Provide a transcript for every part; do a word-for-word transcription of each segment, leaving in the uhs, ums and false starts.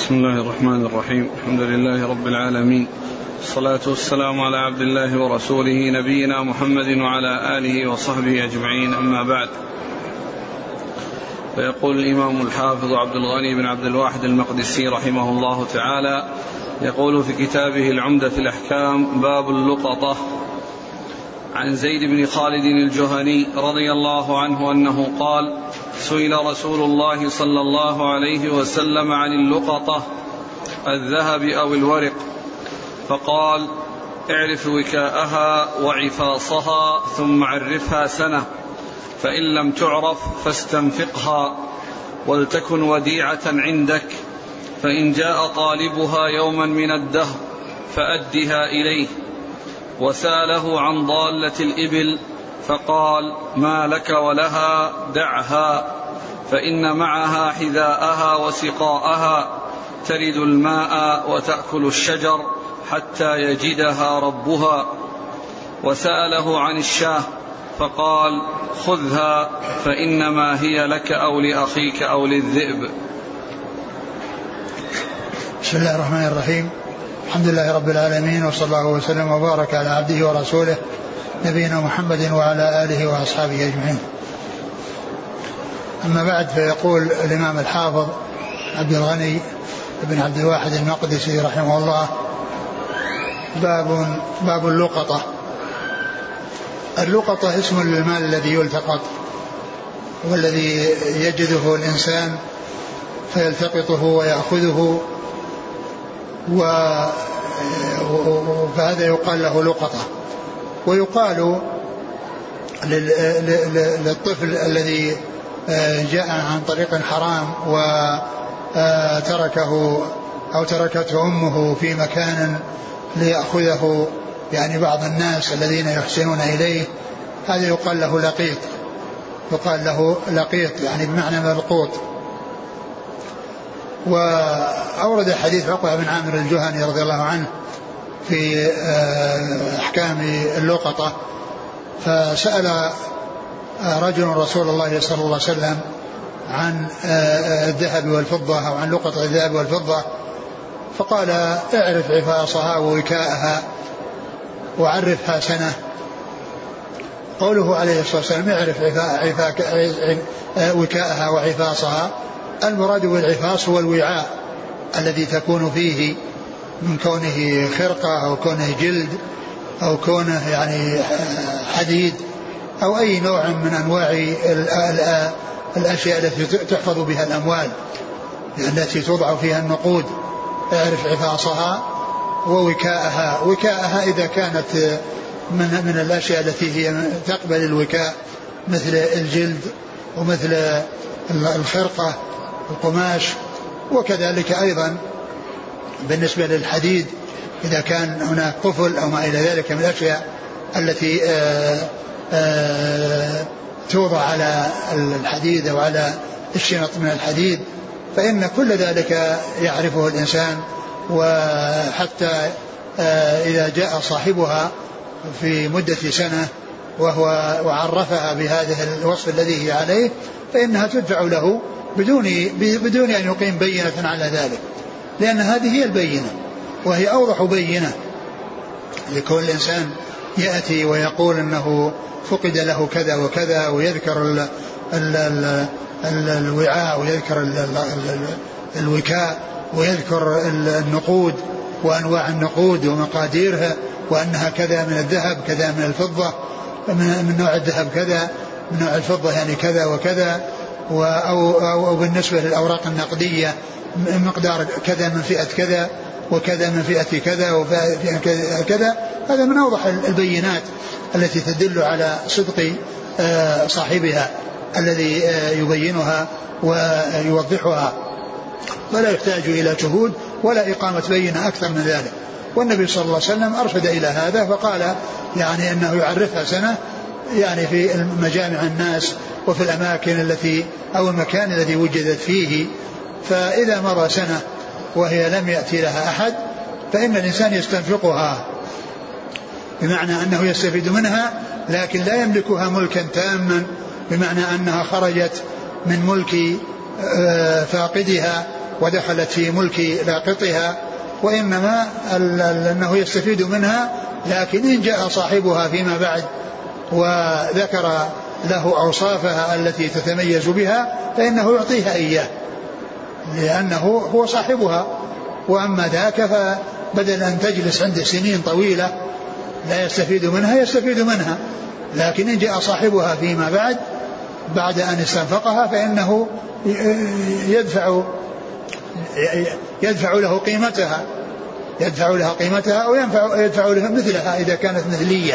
بسم الله الرحمن الرحيم. الحمد لله رب العالمين، الصلاة والسلام على عبد الله ورسوله نبينا محمد وعلى آله وصحبه أجمعين، أما بعد. فيقول الإمام الحافظ عبد الغني بن عبد الواحد المقدسي رحمه الله تعالى، يقول في كتابه العمدة في الأحكام: باب اللقطة. عن زيد بن خالد الجهني رضي الله عنه أنه قال: سئل رسول الله صلى الله عليه وسلم عن اللقطة الذهب أو الورق، فقال: اعرف وكاءها وعفاصها ثم عرفها سنة، فإن لم تعرف فاستنفقها، ولتكن وديعة عندك، فإن جاء طالبها يوما من الدهر فأدها إليه. وساله عن ضالة الإبل فقال: ما لك ولها؟ دعها، فإن معها حذاءها وسقاءها، ترد الماء وتأكل الشجر حتى يجدها ربها. وسأله عن الشاه فقال: خذها، فإنما هي لك أو لأخيك أو للذئب. بسم الله الرحمن الرحيم. الحمد لله رب العالمين، وصلى الله وسلم وبارك على عبده ورسوله نبينا محمد وعلى آله وأصحابه أجمعين. أما بعد، فيقول الإمام الحافظ عبد الغني بن عبد الواحد المقدسي رحمه الله: باب باب اللقطة. اللقطة اسم للمال الذي يلتقط والذي يجده الإنسان فيلتقطه ويأخذه، فهذا يقال له لقطة. ويقال للطفل الذي جاء عن طريق حرام وتركه أو تركته أمه في مكان ليأخذه، يعني بعض الناس الذين يحسنون إليه، هذا يقال له لقيط، يقال له لقيط يعني بمعنى ملقوط. وأورد حديث عقبة بن عامر الجهني رضي الله عنه في أحكام اللقطة، فسأل رجل رسول الله صلى الله عليه وسلم عن الذهب والفضة أو عن لقطة الذهب والفضة، فقال: اعرف عفاصها ووكاءها وعرفها سنة. قوله عليه الصلاة والسلام اعرف وكاءها وعفاصها، المراد بالعفاص هو الوعاء الذي تكون فيه، من كونه خرقة أو كونه جلد أو كونه يعني حديد أو أي نوع من أنواع الأشياء التي تحفظ بها الأموال، التي توضع فيها النقود. اعرف عفاصها ووكاءها. وكاءها إذا كانت من, من الأشياء التي هي تقبل الوكاء، مثل الجلد ومثل الخرقة القماش، وكذلك أيضا بالنسبة للحديد إذا كان هناك قفل أو ما إلى ذلك من الأشياء التي آآ آآ توضع على الحديد أو على الشنط من الحديد، فإن كل ذلك يعرفه الإنسان. وحتى إذا جاء صاحبها في مدة سنة وهو وعرفها بهذا الوصف الذي هي عليه، فإنها تدفع له بدون بدون أن يقيم بينة على ذلك، لأن هذه هي البينة وهي أوضح بينة. لكل إنسان يأتي ويقول أنه فقد له كذا وكذا، ويذكر ال ال ال ال الوعاء ويذكر ال ال الوكاء ويذكر النقود وأنواع النقود ومقاديرها، وأنها كذا من الذهب كذا من الفضة، من نوع الذهب كذا من نوع الفضة يعني كذا وكذا، أو, أو, أو بالنسبة للأوراق النقدية مقدار كذا من فئة كذا وكذا من فئة كذا وفئة كذا. هذا من أوضح البينات التي تدل على صدق صاحبها الذي يبينها ويوضحها، ولا يحتاج إلى شهود ولا إقامة بينة أكثر من ذلك. والنبي صلى الله عليه وسلم أرشد إلى هذا، فقال يعني أنه يعرفها سنة، يعني في مجامع الناس وفي الأماكن التي أو المكان الذي وجدت فيه. فإذا مضى سنة وهي لم يأتي لها أحد، فإن الإنسان يستنفقها، بمعنى أنه يستفيد منها لكن لا يملكها ملكا تاما، بمعنى أنها خرجت من ملك فاقدها ودخلت في ملك لاقطها، وإنما أنه يستفيد منها، لكن إن جاء صاحبها فيما بعد وذكر له أوصافها التي تتميز بها فإنه يعطيها إياه، لأنه هو صاحبها. وأما ذاك فبدل أن تجلس عنده سنين طويلة لا يستفيد منها يستفيد منها، لكن إن جاء صاحبها فيما بعد بعد أن استنفقها فإنه يدفع يدفع له قيمتها يدفع لها قيمتها أو يدفع لها مثلها إذا كانت مثلية.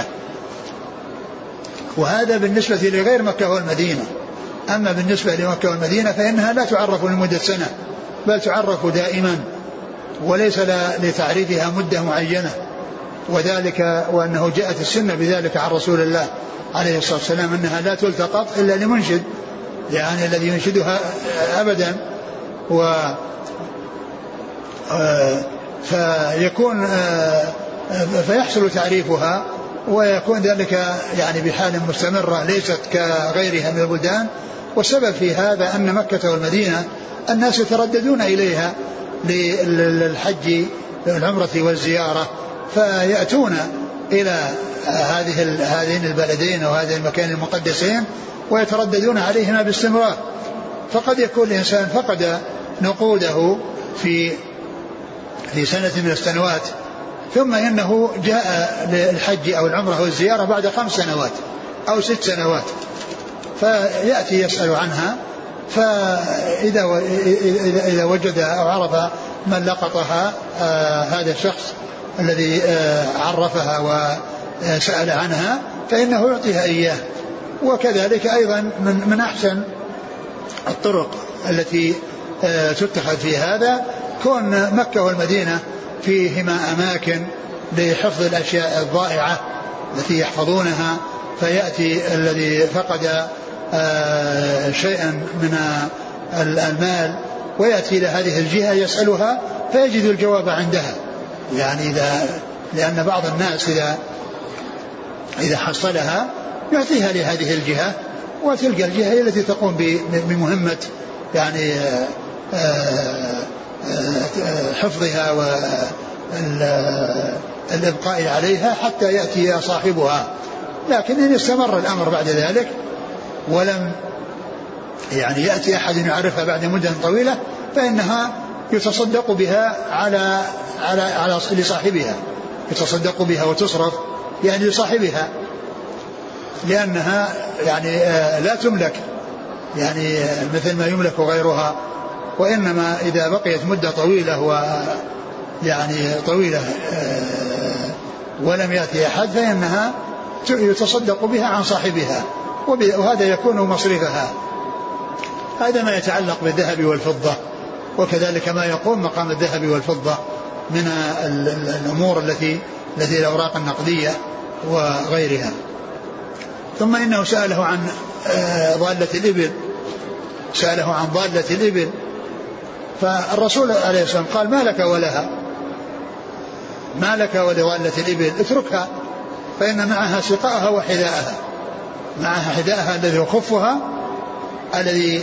وهذا بالنسبة لغير مكة والمدينة. أما بالنسبة لمكة والمدينة فإنها لا تعرف لمدة سنة، بل تعرف دائما، وليس لتعريفها مدة معينة، وذلك وأنه جاءت السنة بذلك عن رسول الله عليه الصلاة والسلام أنها لا تلتقط إلا لمنشد، يعني الذي ينشدها أبدا. و فيكون فيحصل تعريفها ويكون ذلك يعني بحال مستمرة ليست كغيرها من البلدان. والسبب في هذا أن مكة والمدينة الناس يترددون إليها للحج العمرة والزيارة، فيأتون إلى هذه هذين البلدين وهذين المكان المقدسين ويترددون عليهما باستمرار. فقد يكون الإنسان فقد نقوده في في سنة من السنوات، ثم إنه جاء للحج أو العمرة والزيارة بعد خمس سنوات أو ست سنوات، فيأتي يسأل عنها، فإذا إذا وجد أو عرف من لقطها آه هذا الشخص الذي آه عرفها وسأل عنها فإنه يعطيها إياه. وكذلك أيضا من, من أحسن الطرق التي آه تتخذ في هذا كون مكة والمدينة فيهما أماكن لحفظ الأشياء الضائعة التي يحفظونها، فيأتي الذي فقد آه شيئا من المال ويأتي إلى هذه الجهة يسألها فيجد الجواب عندها. يعني إذا لأن بعض الناس إذا إذا حصلها يعطيها لهذه الجهة، وتلك الجهة هي التي تقوم بمهمة يعني حفظها والإبقاء عليها حتى يأتي صاحبها. لكن إن استمر الأمر بعد ذلك ولم يعني يأتي أحد يعرفها بعد مدة طويلة فإنها يتصدق بها على على على لصاحبها، يتصدق بها وتصرف يعني لصاحبها، لأنها يعني لا تملك يعني مثل ما يملك غيرها، وإنما إذا بقيت مدة طويلة ويعني طويلة ولم يأتي أحد فإنها يتصدق بها عن صاحبها، وهذا يكون مصرفها. هذا ما يتعلق بالذهب والفضة، وكذلك ما يقوم مقام الذهب والفضة من الأمور التي التي الأوراق النقدية وغيرها. ثم إنه سأله عن ضالة الإبل، سأله عن ضالة الإبل، فالرسول عليه الصلاة والسلام قال: ما لك ولها، ما لك ولضالة الإبل، اتركها فإن معها سقاءها وحذاءها، معها حذاءها الذي يخفها الذي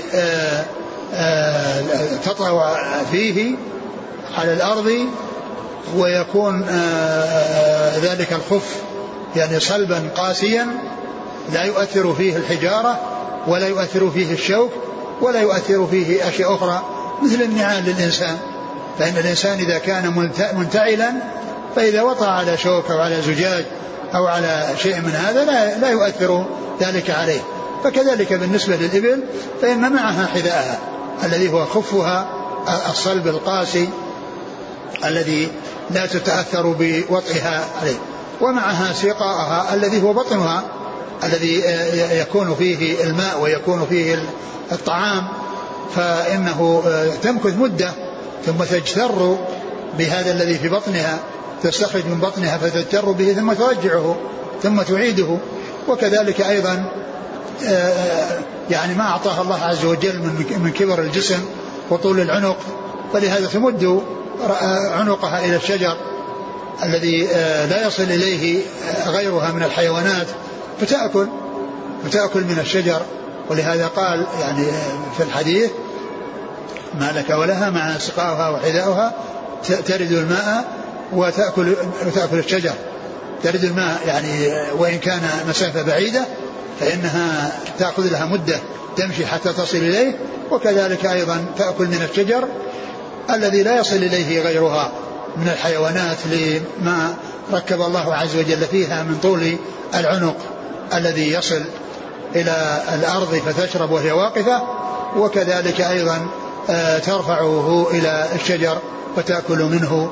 تطوى فيه على الأرض، ويكون ذلك الخف يعني صلبا قاسيا لا يؤثر فيه الحجارة ولا يؤثر فيه الشوك ولا يؤثر فيه أشياء أخرى مثل النعال للإنسان. فإن الإنسان إذا كان منتعلا فإذا وطأ على شوك أو على زجاج أو على شيء من هذا لا, لا يؤثر ذلك عليه. فكذلك بالنسبة للإبل فإن معها حذاءها الذي هو خفها الصلب القاسي الذي لا تتأثر بوطئها عليه، ومعها سقاءها الذي هو بطنها الذي يكون فيه الماء ويكون فيه الطعام، فإنه تمكث مدة ثم تجتر بهذا الذي في بطنها، تستخرج من بطنها فتجتر به ثم ترجعه ثم تعيده. وكذلك أيضا يعني ما أعطاها الله عز وجل من كبر الجسم وطول العنق، فلهذا تمد عنقها إلى الشجر الذي لا يصل إليه غيرها من الحيوانات فتأكل فتأكل من الشجر. ولهذا قال يعني في الحديث ما لك ولها مع سقاؤها وحذاؤها ترد الماء وتأكل, وتأكل الشجر. ترد الماء يعني وإن كان مسافة بعيدة فإنها تأخذ لها مدة تمشي حتى تصل إليه، وكذلك أيضا تأكل من الشجر الذي لا يصل إليه غيرها من الحيوانات لما ركب الله عز وجل فيها من طول العنق الذي يصل إلى الأرض فتشرب وهي واقفة، وكذلك أيضا ترفعه إلى الشجر فتأكل منه.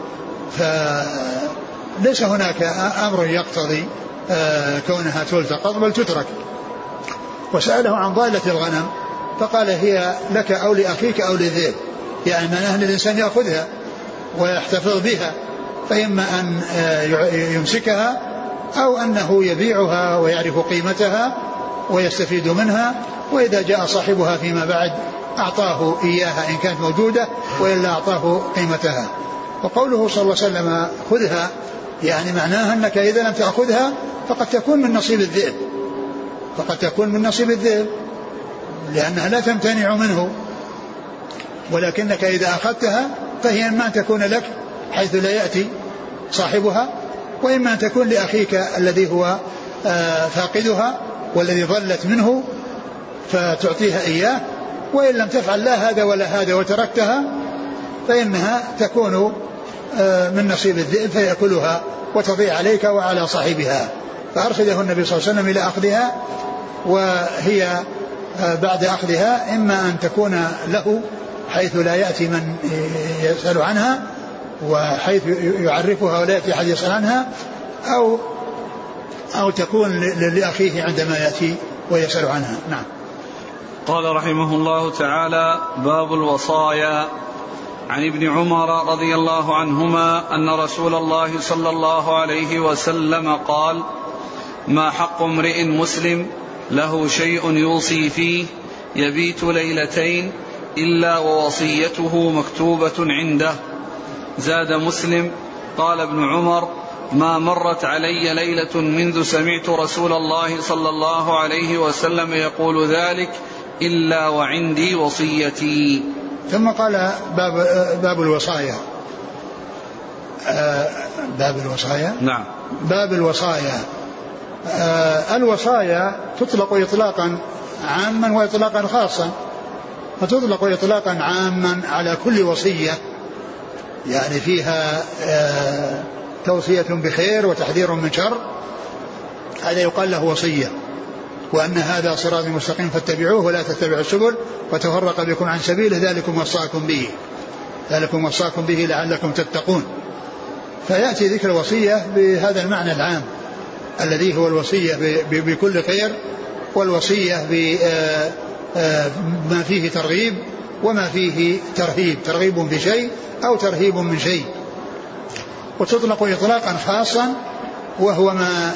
فليس هناك أمر يقتضي كونها تلتقط بل تترك. وسأله عن ضالة الغنم فقال هي لك أو لأخيك أو للذئب، يعني معناه أن الإنسان يأخذها ويحتفظ بها، فإما أن يمسكها أو أنه يبيعها ويعرف قيمتها ويستفيد منها، وإذا جاء صاحبها فيما بعد أعطاه إياها إن كانت موجودة وإلا أعطاه قيمتها. وقوله صلى الله عليه وسلم خذها يعني معناها أنك إذا لم تأخذها فقد تكون من نصيب الذئب، فقد تكون من نصيب الذئب لأنها لا تمتنع منه، ولكنك إذا أخذتها فهي إما أن تكون لك حيث لا يأتي صاحبها، وإما أن تكون لأخيك الذي هو فاقدها والذي ضلت منه فتعطيها إياه، وإن لم تفعل لا هذا ولا هذا وتركتها فإنها تكون من نصيب الذئب فيأكلها وتضيع عليك وعلى صاحبها. فأرشده النبي صلى الله عليه وسلم إلى أخذها، وهي بعد أخذها إما أن تكون له حيث لا يأتي من يسأل عنها وحيث يعرفها ولا يأتي أحد يسأل عنها، أو أو تكون لأخيه عندما يأتي ويسأل عنها. نعم. قال رحمه الله تعالى: باب الوصايا. عن ابن عمر رضي الله عنهما أن رسول الله صلى الله عليه وسلم قال: ما حق امرئ مسلم له شيء يوصي فيه يبيت ليلتين إلا ووصيته مكتوبة عنده. زاد مسلم: قال ابن عمر: ما مرت علي ليلة منذ سمعت رسول الله صلى الله عليه وسلم يقول ذلك إلا وعندي وصيتي. ثم قال باب, باب الوصايا. باب الوصايا نعم. باب الوصايا. الوصايا تطلق إطلاقا عاما وإطلاقا خاصا، فتطلق إطلاقا عاما على كل وصية يعني فيها توصية بخير وتحذير من شر، هذا يقال له وصية. وأن هذا صراط مستقيم فاتبعوه ولا تتبعوا السبل وتفرق بكم عن سبيله ذلكم وصاكم به ذلكم وصاكم به لعلكم تتقون. فيأتي ذكر الوصية بهذا المعنى العام الذي هو الوصية بكل خير، والوصية بما فيه ترغيب وما فيه ترهيب، ترغيب في شيء أو ترهيب من شيء. وتطلق إطلاقا خاصا وهو ما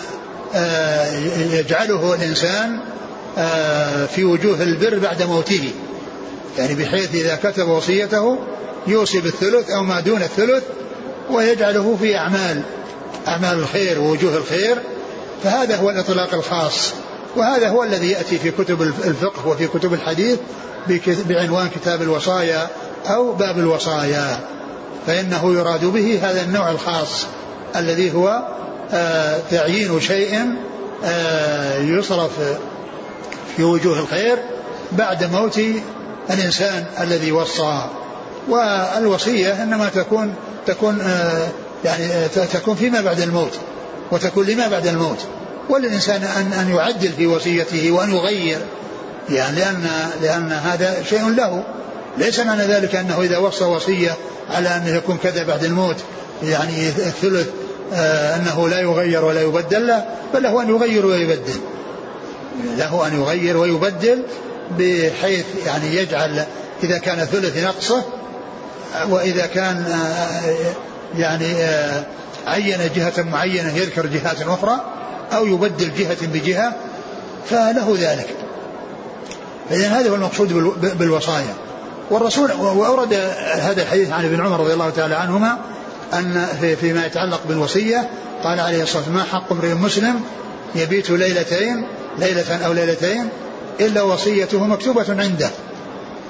يجعله الإنسان في وجوه البر بعد موته، يعني بحيث إذا كتب وصيته يوصي بالثلث أو ما دون الثلث ويجعله في أعمال أعمال الخير ووجوه الخير، فهذا هو الإطلاق الخاص. وهذا هو الذي يأتي في كتب الفقه وفي كتب الحديث بعنوان كتاب الوصايا أو باب الوصايا، فإنه يراد به هذا النوع الخاص الذي هو آه تعيين شيء آه يصرف في وجوه الخير بعد موت الإنسان الذي وصى. والوصية إنما تكون تكون آه يعني تكون فيما بعد الموت، وتكون لما بعد الموت، وللإنسان أن أن يعدل في وصيته وأن يغير، يعني لأن لأن هذا شيء له. ليس معنى ذلك أنه إذا وصى وصية على أن يكون كذا بعد الموت يعني الثلث آه أنه لا يغير ولا يبدل، لا، بل له أن يغير ويبدل، له أن يغير ويبدل بحيث يعني يجعل إذا كان ثلث نقصه، وإذا كان آه يعني آه عين جهة معينة يذكر جهات أخرى أو يبدل جهة بجهة فله ذلك. فإذن هذا هو المقصود بالوصايا. والرسول وأورد هذا الحديث عن ابن عمر رضي الله تعالى عنهما أن في فيما يتعلق بالوصية قال عليه الصلاة والسلام: ما حق امرئ مسلم يبيت ليلتين ليلة أو ليلتين إلا وصيته مكتوبة عنده.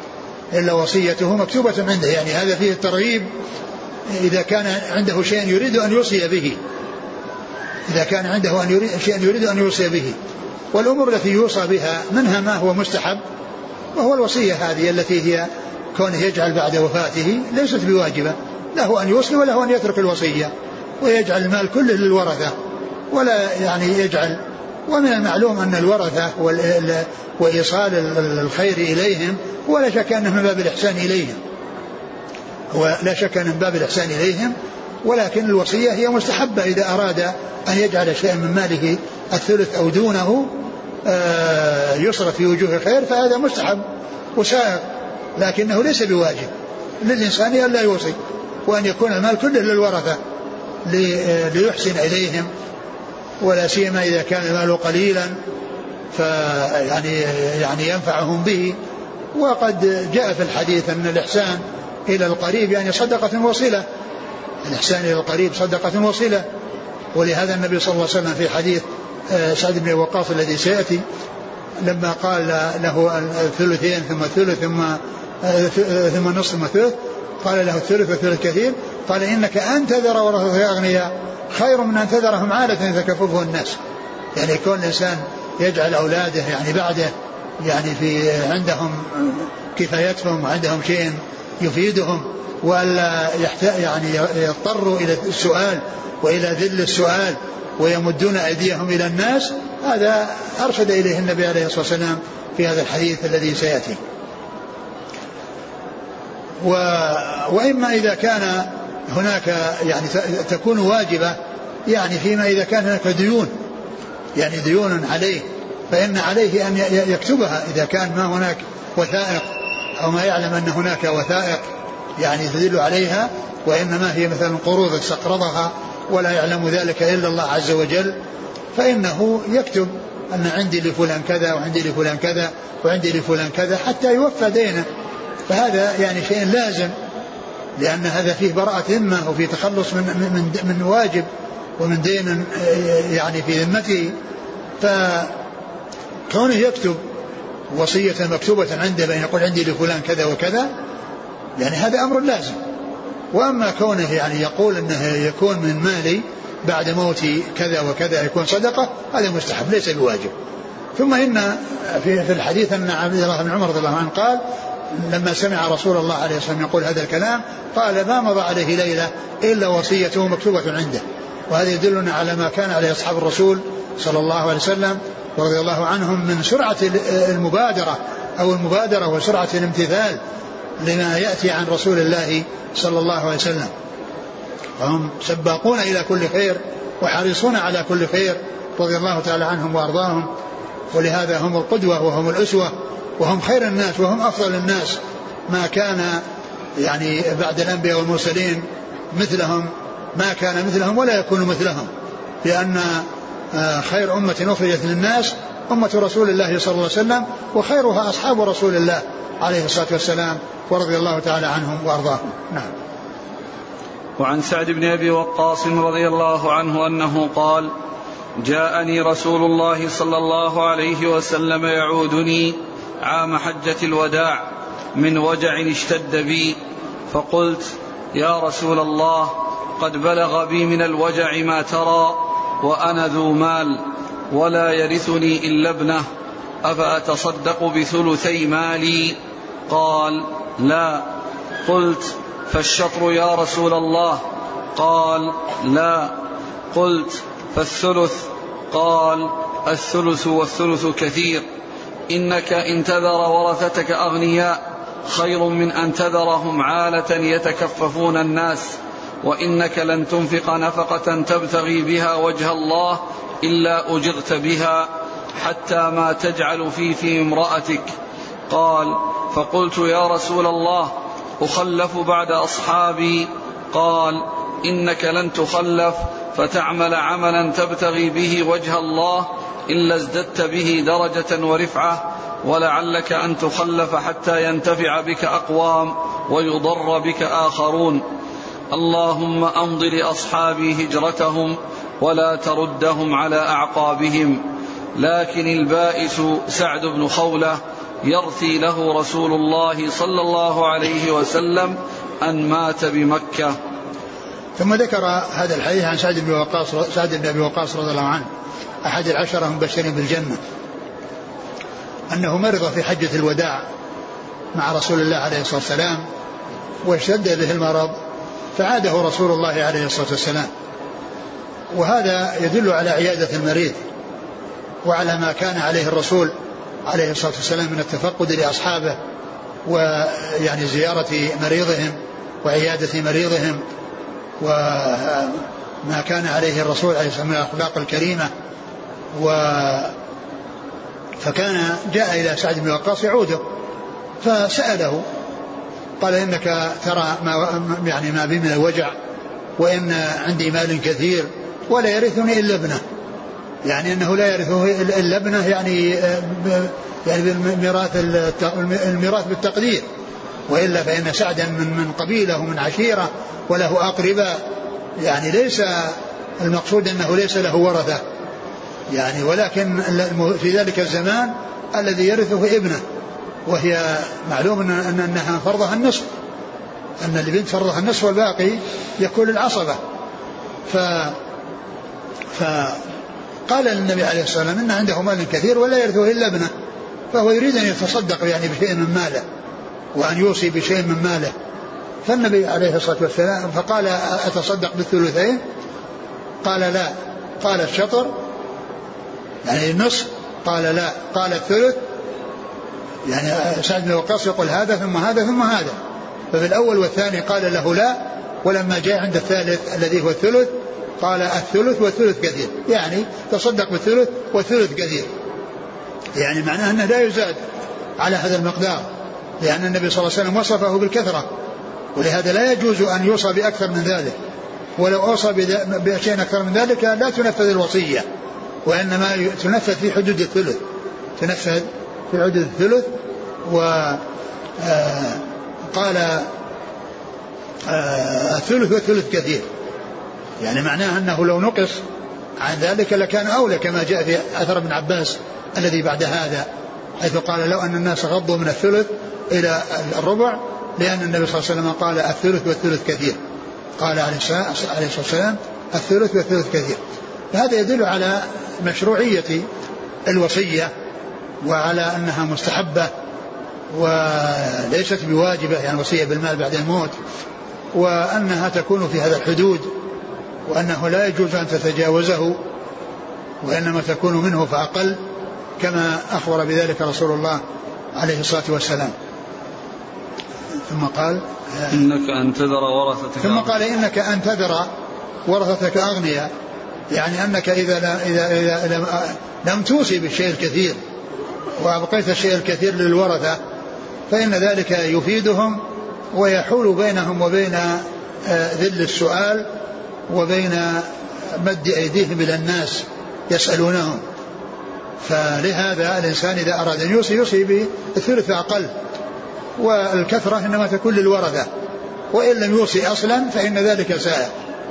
إلا وصيته مكتوبة عنده. يعني هذا فيه الترغيب إذا كان عنده شيء يريد أن يوصي به، إذا كان عنده أن يريد شيء يريد أن يوصي به. والأمور التي يوصى بها منها ما هو مستحب، وهو الوصية هذه التي هي كونه يجعل بعد وفاته ليست بواجبة، له أن يوصي وله أن يترك الوصية ويجعل المال كله للورثة ولا يعني يجعل. ومن المعلوم أن الورثة وإيصال الخير إليهم ولا شك أنه من باب الإحسان إليهم، ولا شك أنه من باب الإحسان إليهم، ولكن الوصية هي مستحبة إذا أراد أن يجعل شيئا من ماله الثلث أو دونه يصرف في وجوه الخير فهذا مستحب وسائر، لكنه ليس بواجب للإنسان أن لا يوصي، وأن يكون المال كله للورثة ليحسن إليهم، ولا سيما إذا كان المال قليلا فيعني يعني ينفعهم به. وقد جاء في الحديث أن الإحسان إلى القريب يعني صدقة وصلة، الإحسان إلى القريب صدقة وصلة. ولهذا النبي صلى الله عليه وسلم في حديث سعد بن وقاص الذي سيأتي لما قال له الثلثين ثم الثلث ثم ثم النصف ثم الثلث، قال له الثلث والثلث كثير، قال إنك أن تذر ورثتك أغنياء خير من أن تذرهم عالة يتكففه الناس. يعني يكون الإنسان يجعل أولاده يعني بعده يعني في عندهم كفايتهم وعندهم شيء يفيدهم، ولا يعني يضطروا إلى السؤال وإلى ذل السؤال ويمدون أيديهم إلى الناس. هذا أرشد إليه النبي عليه الصلاة والسلام في هذا الحديث الذي سيأتي. و... وإما إذا كان هناك يعني تكون واجبة يعني فيما إذا كان هناك ديون يعني ديون عليه فإن عليه أن يكتبها إذا كان ما هناك وثائق أو ما يعلم أن هناك وثائق يعني تدل عليها، وإنما هي مثلا قروض استقرضها ولا يعلم ذلك إلا الله عز وجل، فإنه يكتب أن عندي لفلان كذا وعندي لفلان كذا وعندي لفلان كذا حتى يوفى دينه. فهذا يعني شيء لازم، لأن هذا فيه براءة ذمة وفيه تخلص من, من, من واجب ومن دين يعني في ذمته. فكونه يكتب وصية مكتوبة عنده بأن يقول عندي لفلان كذا وكذا يعني هذا أمر لازم. وأما كونه يعني يقول أنه يكون من مالي بعد موتي كذا وكذا يكون صدقة هذا مستحب ليس بواجب. ثم إن في, في الحديث أن عبد الله بن عمر رضي الله عنه قال لما سمع رسول الله عليه الصلاة والسلام يقول هذا الكلام قال ما مضى عليه ليلة إلا وصيته مكتوبة عنده. وهذا يدلنا على ما كان عليه أصحاب الرسول صلى الله عليه وسلم ورضي الله عنهم من سرعة المبادرة أو المبادرة وسرعة الامتثال لما يأتي عن رسول الله صلى الله عليه وسلم، فهم سباقون إلى كل خير وحريصون على كل خير رضي الله تعالى عنهم وأرضاهم. ولهذا هم القدوة وهم الأسوة وهم خير الناس وهم أفضل الناس. ما كان يعني بعد الأنبياء والمرسلين مثلهم ما كان مثلهم ولا يكون مثلهم، لأن خير أمة أخرجت للناس أمة رسول الله صلى الله عليه وسلم وخيرها أصحاب رسول الله عليه الصلاة والسلام ورضي الله تعالى عنهم وأرضاهم. نعم. وعن سعد بن أبي وقاص رضي الله عنه أنه قال جاءني رسول الله صلى الله عليه وسلم يعودني عام حجة الوداع من وجع اشتد بي، فقلت يا رسول الله قد بلغ بي من الوجع ما ترى وأنا ذو مال ولا يرثني إلا ابنه، أفأتصدق بثلثي مالي؟ قال لا. قلت فالشطر يا رسول الله؟ قال لا. قلت فالثلث؟ قال الثلث والثلث كثير، إنك إن تذر ورثتك أغنياء خير من أن تذرهم عالة يتكففون الناس، وإنك لن تنفق نفقة تبتغي بها وجه الله إلا أجرت بها حتى ما تجعل في في امرأتك. قال فقلت يا رسول الله أخلف بعد أصحابي؟ قال إنك لن تخلف فتعمل عملا تبتغي به وجه الله إلا ازددت به درجة ورفعة، ولعلك أن تخلف حتى ينتفع بك أقوام ويضر بك آخرون. اللهم أمض لأصحابي هجرتهم ولا تردهم على أعقابهم. لكن البائس سعد بن خولة يرثي له رسول الله صلى الله عليه وسلم أن مات بمكة. ثم ذكر هذا الحديث عن سعد بن وقاص سعد بن أبي وقاص رضي الله عنه أحد العشرة المبشرين بالجنة أنه مرض في حجة الوداع مع رسول الله عليه الصلاة والسلام واشتد به المرض فعاده رسول الله عليه الصلاة والسلام. وهذا يدل على عيادة المريض وعلى ما كان عليه الرسول عليه الصلاة والسلام من التفقد لأصحابه ويعني زيارة مريضهم وعيادة مريضهم وما كان عليه الرسول عليه الصلاة والسلام من الأخلاق الكريمة. و فكان جاء إلى سعد بن وقاص يعوده فسأله قال إنك ترى ما يعني ما بي من الوجع وإن عندي مال كثير ولا يرثني إلا ابنه, يعني أنه لا يرثه إلا ابنه يعني يعني بالميراث الميراث بالتقدير, وإلا فإن سعدا من من قبيلة ومن عشيرة وله أقرباء, يعني ليس المقصود أنه ليس له ورثة يعني, ولكن في ذلك الزمان الذي يرثه ابنه, وهي معلوم أن أنها فرضها النصف, أن البنت فرضها النصف والباقي يكون للعصبة. ف فقال للنبي عليه الصلاة والسلام إن عنده مال كثير ولا يرثه إلا ابنه, فهو يريد أن يتصدق يعني بشيء من ماله وأن يوصي بشيء من ماله. فالنبي عليه الصلاة والسلام فقال أتصدق بالثلثين؟ قال لا. قال الشطر يعني النصف؟ قال لا. قال الثلث. يعني سعد بن وقاص يقول هذا ثم هذا ثم هذا, ففي الأول والثاني قال له لا, ولما جاء عند الثالث الذي هو الثلث قال الثلث والثلث كثير, يعني تصدق بالثلث والثلث كثير, يعني معناه أنه لا يزاد على هذا المقدار, لأن النبي صلى الله عليه وسلم وصفه بالكثرة, ولهذا لا يجوز أن يوصى بأكثر من ذلك, ولو أوصى بشيء أكثر من ذلك لا تنفذ الوصية, وإنما تنفذ في حدود الثلث, تنفذ في حدود الثلث. وقال الثلث والثلث كثير, يعني معناه أنه لو نقص عن ذلك لكان أولى, كما جاء في أثر ابن عباس الذي بعد هذا, حيث قال لو أن الناس غضوا من الثلث إلى الربع, لأن النبي صلى الله عليه وسلم قال الثلث والثلث كثير, قال عليه الصلاة والسلام الثلث والثلث كثير. فهذا يدل على مشروعية الوصية وعلى أنها مستحبة وليست بواجبة, يعني وصية بالمال بعد الموت, وأنها تكون في هذا الحدود, وأنه لا يجوز أن تتجاوزه, وإنما تكون منه فأقل, كما أخبر بذلك رسول الله عليه الصلاة والسلام. ثم قال إنك أن تذر ورثتك ثم قال إنك أن تذر ورثتك أغنياء, يعني أنك إذا, إذا, إذا, إذا لم توصي بالشيء الكثير وأبقيت الشيء الكثير للورثة فإن ذلك يفيدهم ويحول بينهم وبين ذل السؤال وبين مد أيديهم إلى الناس يسألونهم. فلهذا الإنسان إذا أراد أن يوصي يوصي بالثلث أقل, والكثرة إنما تكون للورثة, وإن لم يوصي أصلا فإن ذلك سائغ,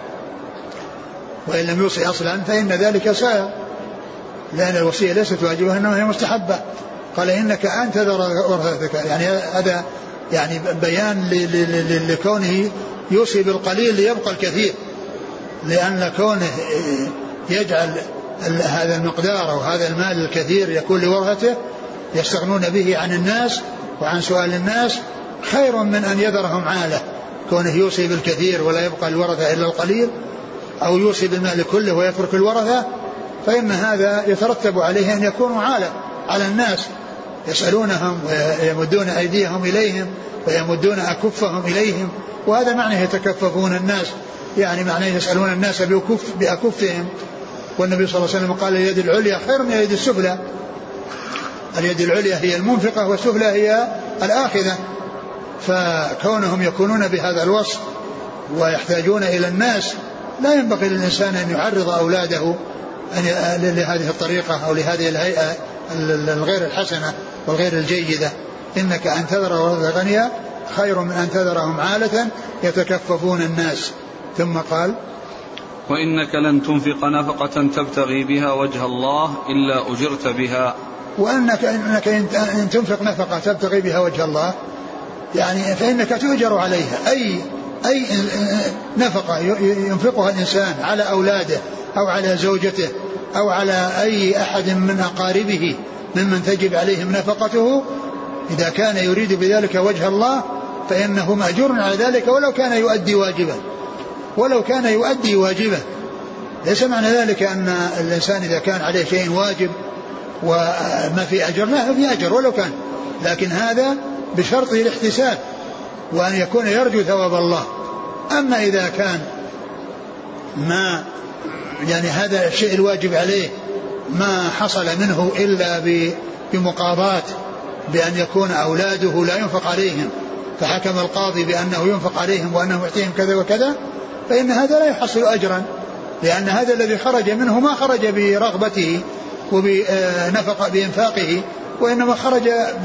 وإن لم يوصي أصلا فإن ذلك سائغ, لأن الوصية ليست واجبة إنما هي مستحبة. قال إنك أن تذر ورثتك, يعني هذا يعني بيان لكونه يوصي بالقليل ليبقى الكثير, لأن كونه يجعل هذا المقدار أو هذا المال الكثير يكون لورثته يستغنون به عن الناس وعن سؤال الناس خير من أن يذرهم عالة, كونه يوصي بالكثير ولا يبقى الورثة إلا القليل, أو يوصي بالمال كله ويترك الورثة, فإن هذا يترتب عليه أن يكونوا عالة على الناس يسألونهم ويمدون أيديهم إليهم ويمدون أكفهم إليهم, وهذا معنى يتكففون الناس, يعني معنى يسألون الناس بأكف بأكفهم. والنبي صلى الله عليه وسلم قال اليد العليا خير من اليد السفلى, اليد العليا هي المنفقة والسفلى هي الآخذة, فكونهم يكونون بهذا الوصف ويحتاجون إلى الناس لا ينبغي للإنسان أن يعرض أولاده لهذه الطريقة أو لهذه الهيئة الغير الحسنة والغير الجيدة. إنك أن تذر ورثتك غنيا خير من أن تذرهم عالة يتكففون الناس. ثم قال وإنك لن تنفق نفقة تبتغي بها وجه الله إلا أجرت بها. وأنك إنك إن تنفق نفقة تبتغي بها وجه الله يعني فإنك تؤجر عليها. أي أي نفقة ينفقها الإنسان على أولاده أو على زوجته أو على أي أحد من أقاربه ممن تجب عليهم نفقته إذا كان يريد بذلك وجه الله فإنه مأجور على ذلك ولو كان يؤدي واجبه ولو كان يؤدي واجبه. ليس معنى ذلك أن الإنسان إذا كان عليه شيء واجب وما في أجر لا في أجر ولو كان، لكن هذا بشرط الاحتساب وأن يكون يرجو ثواب الله. أما إذا كان ما يعني هذا الشيء الواجب عليه ما حصل منه إلا بمقاضاة بأن يكون أولاده لا ينفق عليهم فحكم القاضي بأنه ينفق عليهم وأنه يعطيهم كذا وكذا فإن هذا لا يحصل أجرا، لأن هذا الذي خرج منه ما خرج برغبته وبنفق بإنفاقه وإنما خرج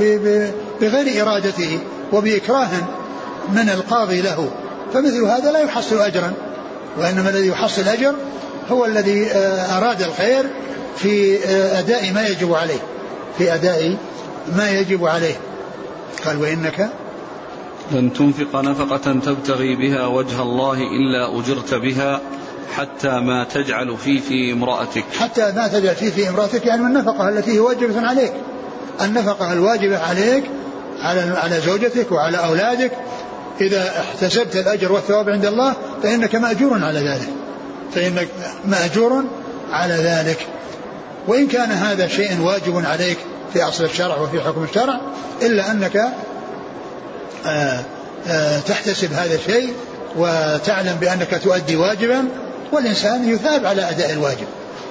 بغير إرادته وبإكراه من القاضي له، فمثل هذا لا يحصل أجرا، وإنما الذي يحصل أجر هو الذي أراد الخير في أداء ما يجب عليه في أداء ما يجب عليه. قال وإنك لن تنفق نفقة تبتغي بها وجه الله إلا أجرت بها حتى ما تجعل في في امرأتك حتى ما تجعل في في امرأتك يعني من النفقة التي هي واجبة عليك، النفقة الواجبة عليك على على زوجتك وعلى أولادك إذا احتسبت الأجر والثواب عند الله فإنك مأجور على ذلك فإنك مأجور على ذلك وإن كان هذا شيء واجب عليك في أصل الشرع وفي حكم الشرع إلا أنك آآ آآ تحتسب هذا الشيء وتعلم بأنك تؤدي واجبا، والإنسان يثاب على أداء الواجب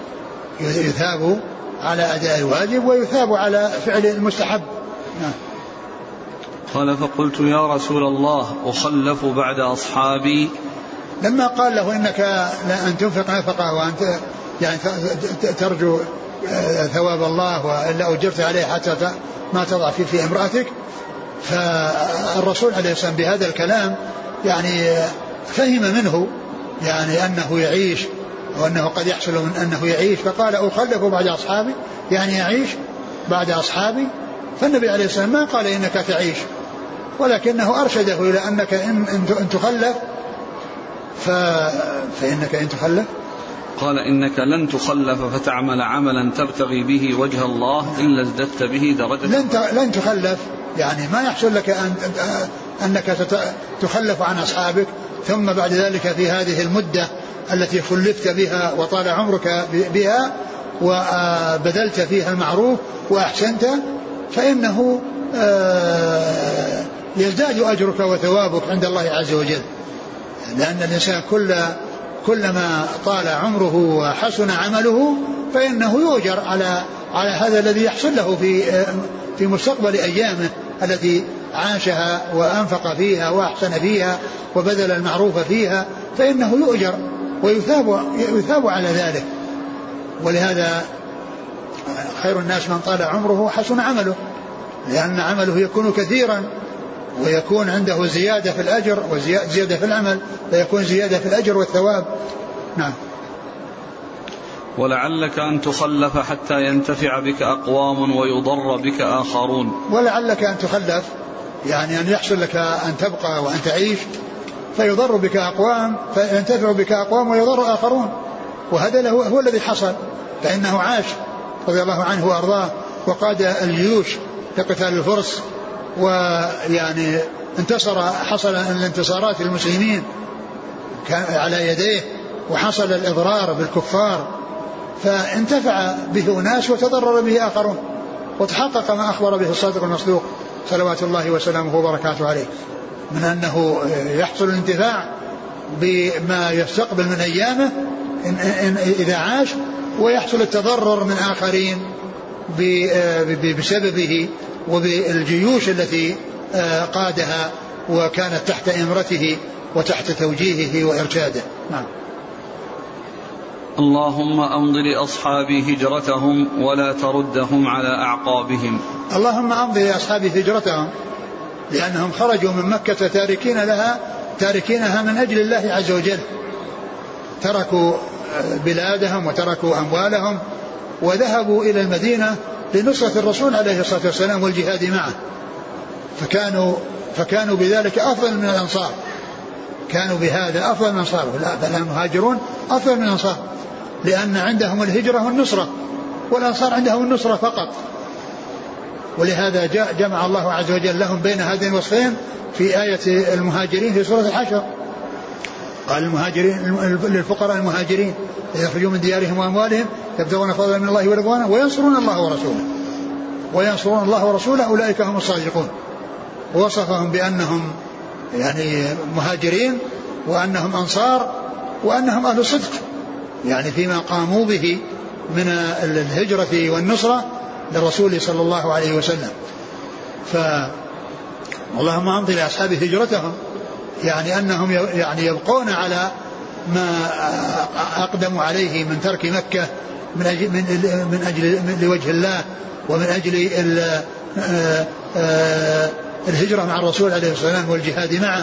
يثاب على أداء الواجب ويثاب على فعل المستحب. نعم. قال فقلت يا رسول الله أخلف بعد أصحابي. لما قال له إنك أن تنفق نفقة وأنت يعني ترجو ثواب الله وإلا أجرت عليه حتى ما تضع فيه في امرأتك، فالرسول عليه السلام بهذا الكلام يعني فهم منه يعني أنه يعيش وأنه قد يحصل من أنه يعيش، فقال أخلف بعد أصحابي يعني يعيش بعد أصحابي. فالنبي عليه السلام ما قال إنك تعيش ولكنه أرشده إلى أنك إن, إن تخلف فإنك إن تخلف قال إنك لن تخلف فتعمل عملا تبتغي به وجه الله إلا ازددت به درجة. لن لن تخلف يعني ما يحصل لك أن أنك تخلف عن أصحابك ثم بعد ذلك في هذه المدة التي خلفت بها وطال عمرك بها وبذلت فيها المعروف وأحسنت فإنه يزداد أجرك وثوابك عند الله عز وجل، لأن الإنسان كل كلما طال عمره وحسن عمله فإنه يؤجر على على هذا الذي يحصل له في في مستقبل أيامه التي عاشها وأنفق فيها وأحسن فيها وبذل المعروف فيها، فإنه يؤجر ويثاب يثاب على ذلك. ولهذا خير الناس من طال عمره وحسن عمله، لأن عمله يكون كثيرا ويكون عنده زيادة في الأجر وزيادة في العمل فيكون زيادة في الأجر والثواب. نعم. ولعلك أن تخلف حتى ينتفع بك أقوام ويضر بك آخرون. ولعلك أن تخلف يعني أن يحصل لك أن تبقى وأن تعيش فيضر بك أقوام فينتفع بك أقوام ويضر آخرون، وهذا هو, هو الذي حصل، فإنه عاش رضي الله عنه وأرضاه وقاد الجيوش لقتال الفرس ويعني انتصر حصل الانتصارات للمسلمين على يديه وحصل الإضرار بالكفار فانتفع به أناس وتضرر به آخرون، وتحقق ما أخبر به الصادق المصدوق صلوات الله وسلامه وبركاته عليه من أنه يحصل الانتفاع بما يستقبل من أيامه إن إن إذا عاش، ويحصل التضرر من آخرين بسببه وبالجيوش التي قادها وكانت تحت إمرته وتحت توجيهه وإرشاده. نعم. اللهم أمض لأصحابي هجرتهم ولا تردهم على أعقابهم. اللهم أمض لأصحابي هجرتهم لأنهم خرجوا من مكة تاركين لها تاركينها من أجل الله عز وجل، تركوا بلادهم وتركوا أموالهم وذهبوا إلى المدينة لنصرة الرسول عليه الصلاة والسلام والجهاد معه، فكانوا فكانوا بذلك أفضل من الأنصار، كانوا بهذا أفضل من الأنصار، بل المهاجرون أفضل من الأنصار، لأن عندهم الهجرة والنصرة، والأنصار عندهم النصرة فقط. ولهذا جاء جمع الله عز وجل لهم بين هذين الوصفين في آية المهاجرين في سورة الحشر، قال المهاجرين للفقراء المهاجرين يخرجون من ديارهم وأموالهم يبتغون فضلا من الله ورضوانه وينصرون الله ورسوله وينصرون الله ورسوله أولئك هم الصادقون. ووصفهم بأنهم يعني مهاجرين وأنهم أنصار وأنهم أهل صدق، يعني فيما قاموا به من الهجرة والنصرة للرسول صلى الله عليه وسلم. فاللهم أمضي لأصحاب هجرتهم، يعني أنهم يعني يبقون على ما أقدموا عليه من ترك مكة من أجل, من أجل من لوجه الله ومن أجل الهجرة مع الرسول عليه الصلاة والسلام والجهاد معه.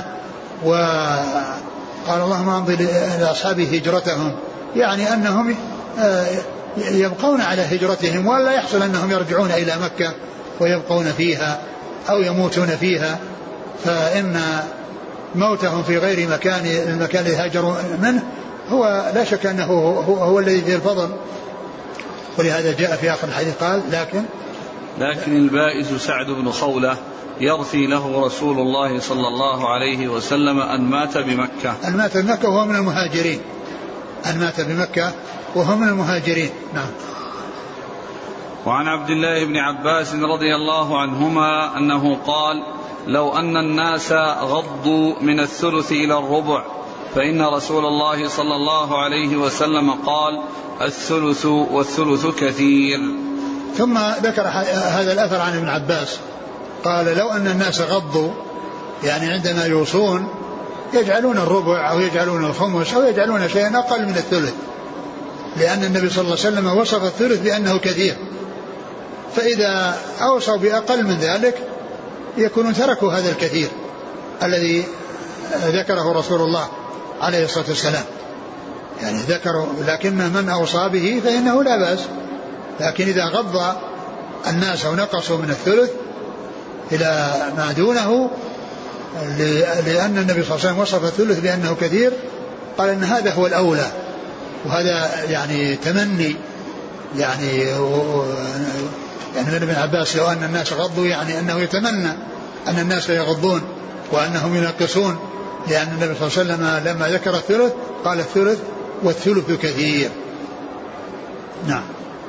وقال اللهم أمضي لأصحاب هجرتهم، يعني أنهم يبقون على هجرتهم ولا يحصل أنهم يرجعون إلى مكة ويبقون فيها أو يموتون فيها، فإن موتهم في غير مكان المكان الذي هاجروا منه هو لا شك أنه هو, هو الذي فيه الفضل. ولهذا جاء في آخر الحديث قال لكن لكن البائس سعد بن خولة يرثي له رسول الله صلى الله عليه وسلم أن مات بمكة أن مات بمكة وهو من المهاجرين أن مات بمكة وهو من المهاجرين. نعم. وعن عبد الله بن عباس رضي الله عنهما أنه قال لو أن الناس غضوا من الثلث إلى الربع فإن رسول الله صلى الله عليه وسلم قال الثلث والثلث كثير. ثم ذكر هذا الأثر عن ابن عباس قال لو أن الناس غضوا، يعني عندما يوصون يجعلون الربع أو يجعلون الخمس أو يجعلون شيئا أقل من الثلث، لأن النبي صلى الله عليه وسلم وصف الثلث بأنه كثير، فإذا أوصوا بأقل من ذلك يكونون تركوا هذا الكثير الذي ذكره رسول الله عليه الصلاة والسلام، يعني ذكروا لكن من أوصى به فإنه لا بأس. لكن إذا غض الناس ونقصوا من الثلث إلى ما دونه، لأن النبي صلى الله عليه وسلم وصف الثلث بأنه كثير، قال إن هذا هو الأولى. وهذا يعني تمني يعني يعني من ابن عباس لو أن الناس غضوا، يعني أنه يتمنى أن الناس يغضون وأنهم ينقصون، لأن النبي صلى الله عليه وسلم لما ذكر الثلث قال الثلث والثلث كثير. نعم.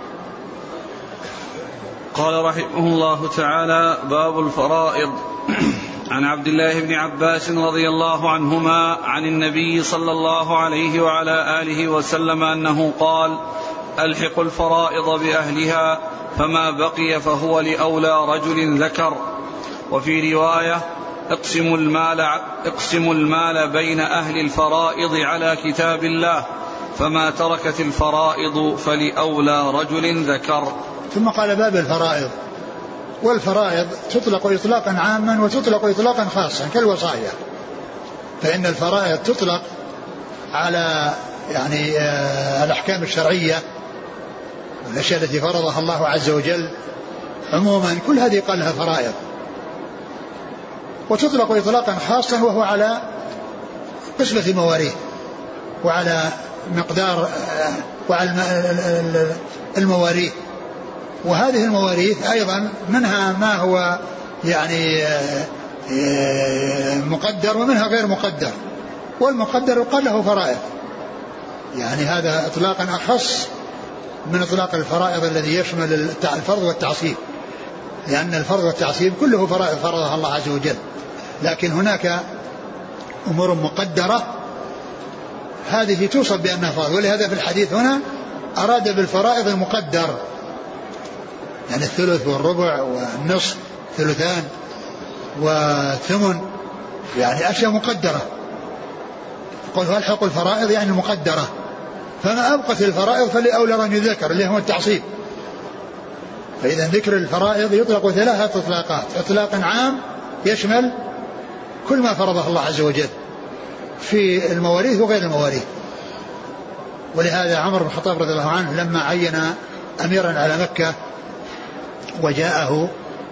قال رحمه الله تعالى باب الفرائض. عن عبد الله بن عباس رضي الله عنهما عن النبي صلى الله عليه وعلى آله وسلم أنه قال ألحق الفرائض بأهلها فما بقي فهو لأولى رجل ذكر. وفي رواية اقسموا المال, اقسموا المال بين أهل الفرائض على كتاب الله فما تركت الفرائض فلأولى رجل ذكر. ثم قال باب الفرائض. والفرائض تطلق إطلاقا عاما وتطلق إطلاقا خاصا كالوصايا، فإن الفرائض تطلق على يعني الأحكام الشرعية والأشياء التي فرضها الله عز وجل عموما، كل هذه قال لها فرائض. وتطلق إطلاقا خاصا وهو على قسمة المواريث وعلى مقدار وعلى المواريث. وهذه المواريث أيضا منها ما هو يعني مقدر ومنها غير مقدر، والمقدر يقال له فرائض، يعني هذا إطلاقا أخص من إطلاق الفرائض الذي يشمل الفرض والتعصيب، لأن الفرض والتعصيب كله فرائض فرضها الله عز وجل. لكن هناك أمور مقدرة هذه توصف بأنها فرائض، ولهذا في الحديث هنا أراد بالفرائض المقدر، يعني الثلث والربع والنصف ثلثان والثمن، يعني أشياء مقدرة. قل ألحق الفرائض يعني المقدرة، فما أبقت الفرائض فلأولى رجل ذكر اللي هو التعصيب. فإذا ذكر الفرائض يطلق ثلاثة إطلاقات: إطلاق عام يشمل كل ما فرضه الله عز وجل في المواريث وغير المواريث. ولهذا عمر بن الخطاب رضي الله عنه لما عين أميرا على مكة وجاءه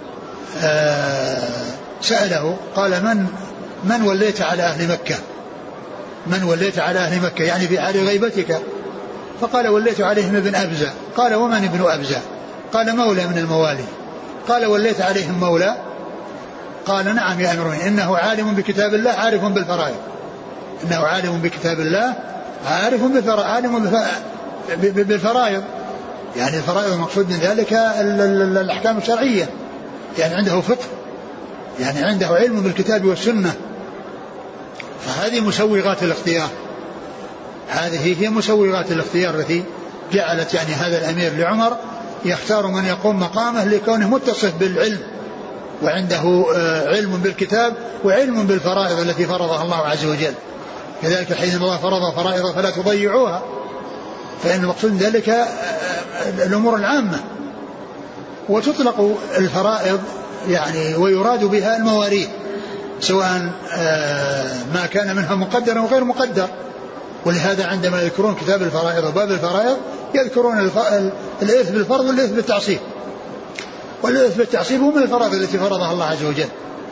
سأله قال من من وليت على أهل مكة من وليت على أهل مكة يعني في حال غيبتك؟ فقال وليت عليهم ابن أبزة. قال ومن ابن أبزة؟ قال مولى من الموالي. قال وليت عليهم مولى؟ قال نعم يا أمير المؤمنين إنه عالم بكتاب الله عارف بالفرائض إنه عالم بكتاب الله عارف بالفرائض عالم بالفرائض يعني الفرائض المقصود من ذلك الأحكام الشرعية يعني عنده فقه يعني عنده علم بالكتاب والسنة. فهذه مسوغات الاختيار هذه هي مسوغات الاختيار التي جعلت يعني هذا الأمير لعمر يختار من يقوم مقامه لكونه متصف بالعلم وعنده علم بالكتاب وعلم بالفرائض التي فرضها الله عز وجل. كذلك حين الله فرض فرائض فلا تضيعوها فإن المقصود ذلك الأمور العامة. وتطلق الفرائض يعني ويراد بها المواريث سواء ما كان منها مقدر أو غير مقدر. ولهذا عندما يذكرون كتاب الفرائض وباب الفرائض يذكرون الإرث بالفرض والإرث بالتعصيب والإرث بالتعصيب هم الفرائض التي فرضها الله عز وجل.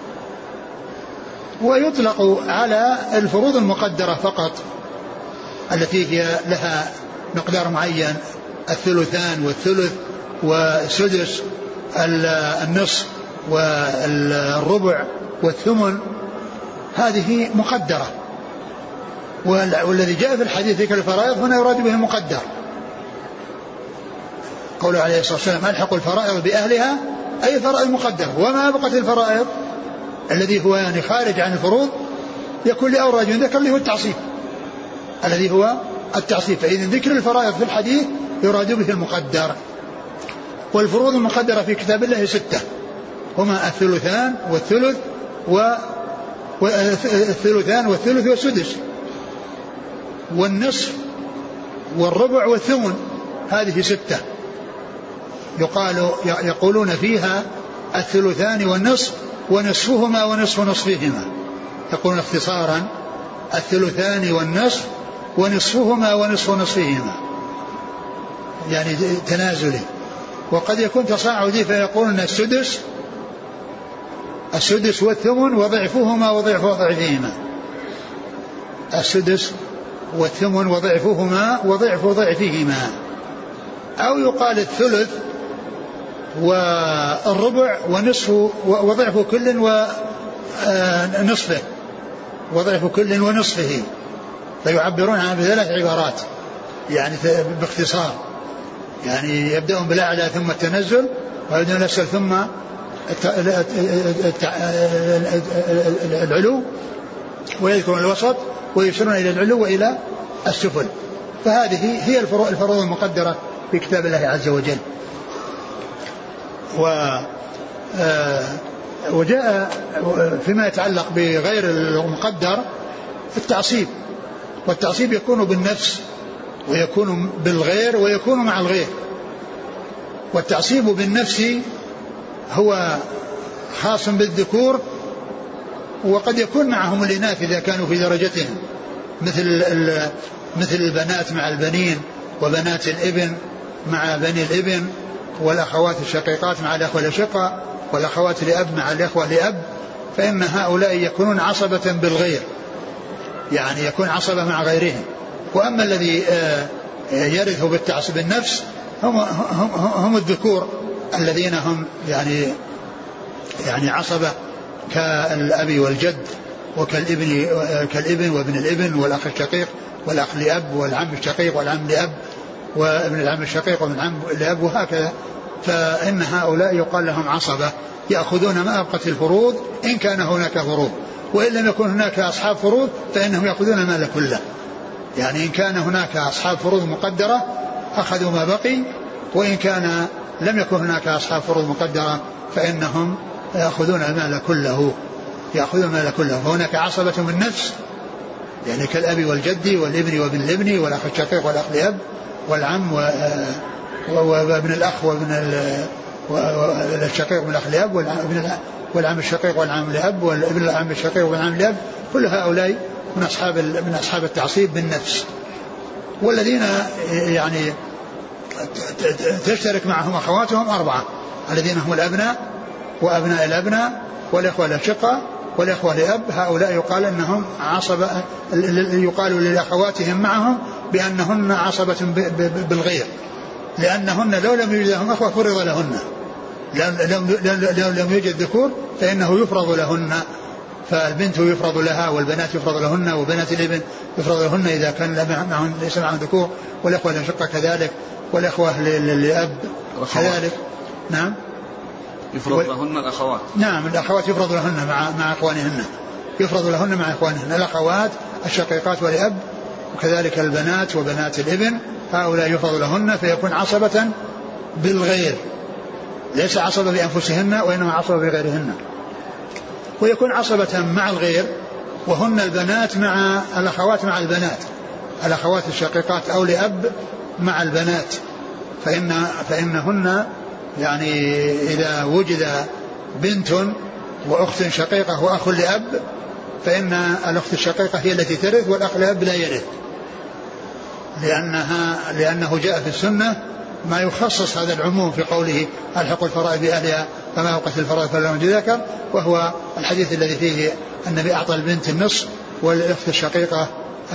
ويطلق على الفروض المقدرة فقط التي هي لها مقدار معين الثلثان والثلث والسدس النصف والربع والثمن هذه مقدرة. والذي جاء في الحديث ذكر الفرائض هنا يراد به المقدر. قوله عليه الصلاة والسلام ألحق الفرائض بأهلها أي فرائض مقدرة. وما بقت الفرائض الذي هو يعني خارج عن الفروض يكون لأول رجل ذكر له التعصيب الذي هو التعصيب. فإذن ذكر الفرائض في الحديث يراد به المقدر. والفروض المقدرة في كتاب الله ستة هما الثلثان والثلث والثلثان والثلث والسدس والنصف والربع والثمن هذه ستة. يقال يقولون فيها الثلثان والنصف ونصفهما ونصف نصفهما يقولون اختصارا الثلثان والنصف ونصفهما ونصف نصفهما يعني تنازلي. وقد يكون تصاعدي فيقولون السدس السدس والثمن وضعفهما وضعف ضعفهما السدس والثمن وضعفهما وضعف ضعفهما. أو يقال الثلث والربع ونصف وضعف كل ونصفه وضعف كل ونصفه. فيعبرون عن بثلاث عبارات يعني باختصار يعني يبدأون بالأعلى ثم التنزل ويبدأون الأسفل ثم العلو ويذكرون الوسط ويشيرون إلى العلو وإلى السفل. فهذه هي الفروض المقدرة في كتاب الله عز وجل. وجاء فيما يتعلق بغير المقدر التعصيب. والتعصيب يكون بالنفس ويكون بالغير ويكون مع الغير. والتعصيب بالنفس هو خاص بالذكور وقد يكون معهم الإناث إذا كانوا في درجتهم مثل مثل البنات مع البنين وبنات الابن مع بني الابن والأخوات الشقيقات مع الأخوة الأشقة والأخوات لأب مع الأخوة لأب. فإن هؤلاء يكونون عصبة بالغير يعني يكون عصبة مع غيرهم. وأما الذي يرث بالتعصب النفس هم, هم, هم الذكور الذين هم يعني يعني عصبة كالأب والجد وكالابن كالابن وابن الابن والأخ الشقيق والأخ لأب والعم الشقيق والعم لأب وابن العم الشقيق وابن العم لأب وهكذا. فإن هؤلاء يقال لهم عصبة يأخذون ما أبقت الفروض إن كان هناك فروض وإن لم يكن هناك أصحاب فروض فإنهم يأخذون المال كله. يعني إن كان هناك أصحاب فروض مقدرة أخذوا ما بقي وإن كان لم يكن هناك أصحاب فروض مقدرة فإنهم يأخذون المال كله يأخذون المال كله. فهناك عصبة من نفس يعني كالأب والجد والابن وابن الابن والأخ الشقيق والأخ لأب والعم وابن الأخ وابن الشقيق والأخ لأب والعم الشقيق والعم لأب والابن العم الشقيق والعم لأب. كل هؤلاء من أصحاب من أصحاب التعصيب بالنفس. والذين يعني تشترك معهم أخواتهم أربعة الذين هم الأبناء وأبناء الأبناء والإخوة الأشقة والإخوة لأب، هؤلاء يقال أنهم عصبة، يقال لأخواتهم معهم بأنهن عصبة بالغير، لأنهن لو لم يوجد لهم أخوة فرض لهن، لو لم يوجد ذكور فإنه يفرض لهن، فالبنت يفرض لها والبنات يفرض لهن وبنات الابن يفرض لهن إذا كان معهم ليس معهم ذكور، والإخوة الأشقة كذلك، والإخوة لأب كذلك. نعم يفرض لهن الأخوات. نعم الأخوات يفرض لهن مع مع إخوانهن، يفرض لهن مع إخوانهن الأخوات الشقيقات ولأب، وكذلك البنات وبنات الابن هؤلاء يفرض لهن، فيكون عصبة بالغير، ليس عصبة بأنفسهن وإنما عصبة بغيرهن. ويكون عصبة مع الغير وهن البنات مع الأخوات مع البنات، الأخوات الشقيقات أو لأب مع البنات، فإن فإنهن يعني إذا وجد بنت وأخت شقيقة وأخ لأب فإن الأخت الشقيقة هي التي ترث والأخ لأب لا يرث، لأنها لأنه جاء في السنة ما يخصص هذا العموم في قوله ألحق الفرائض بأهلها فما أوقت الفرائض فلهم ذكر، وهو الحديث الذي فيه النبي أعطى البنت النصف والأخت الشقيقة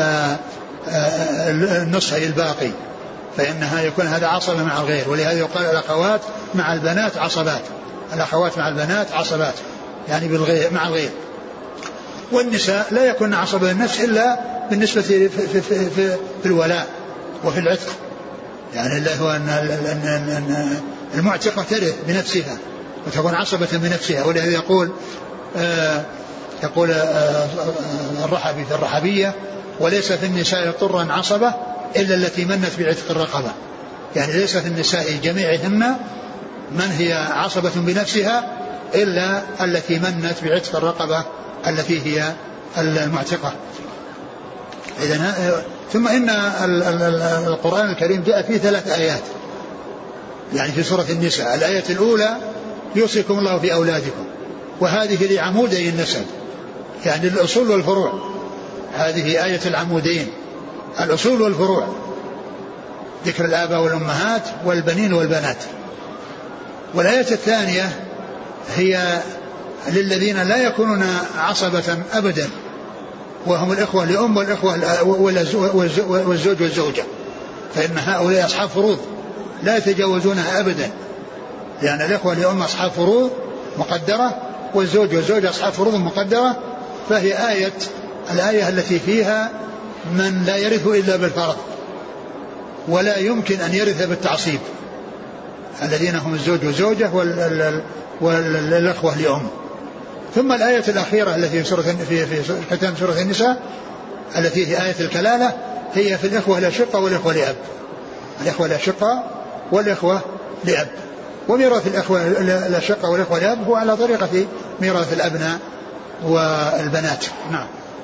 النصف هي الباقي، فإنها يكون هذا عصبة مع الغير. ولهذا يقال الأخوات مع البنات عصبات، الأخوات مع البنات عصبات يعني بالغير مع الغير. والنساء لا يكون عصبة النفس إلا بالنسبة في, في, في, في, في الولاء وفي العتق، يعني اللي هو أن المعتقة ترث بنفسها وتكون عصبة بنفسها. ولهذا يقول آه يقول آه الرحبي في الرحبية وليس في النساء طرا عصبة إلا التي منت بعتق الرقبة، يعني ليس في النساء جميعهن من هي عصبة بنفسها إلا التي منت بعتق الرقبة التي هي المعتقة. إذن ثم إن القرآن الكريم جاء فيه ثلاث آيات، يعني في سورة النساء الآية الأولى يوصيكم الله في أولادكم، وهذه لعمودي النسب يعني الأصول والفروع، هذه آية العمودين الأصول والفروع، ذكر الآباء والأمهات والبنين والبنات. والآية الثانية هي للذين لا يكونون عصبة أبدا وهم الإخوة لأم والإخوة والزوج والزوجة، فإن هؤلاء أصحاب فروض لا يتجاوزونها أبدا، لأن الإخوة لأم أصحاب فروض مقدرة والزوج والزوج أصحاب فروض مقدرة، فهي آية الآية التي فيها من لا يرث إلا بالفرض ولا يمكن أن يرث بالتعصيب، الذين هم الزوج والزوجة والإخوة لأم. ثم الآية الأخيرة التي في سورة في في ختام سورة النساء التي هي آية الكلالة هي في الإخوة الأشقة والإخوة لأب، الإخوة الأشقة والإخوة لأب. وميراث الإخوة الأشقة والإخوة لأب هو على طريقة ميراث الأبناء والبنات. نعم.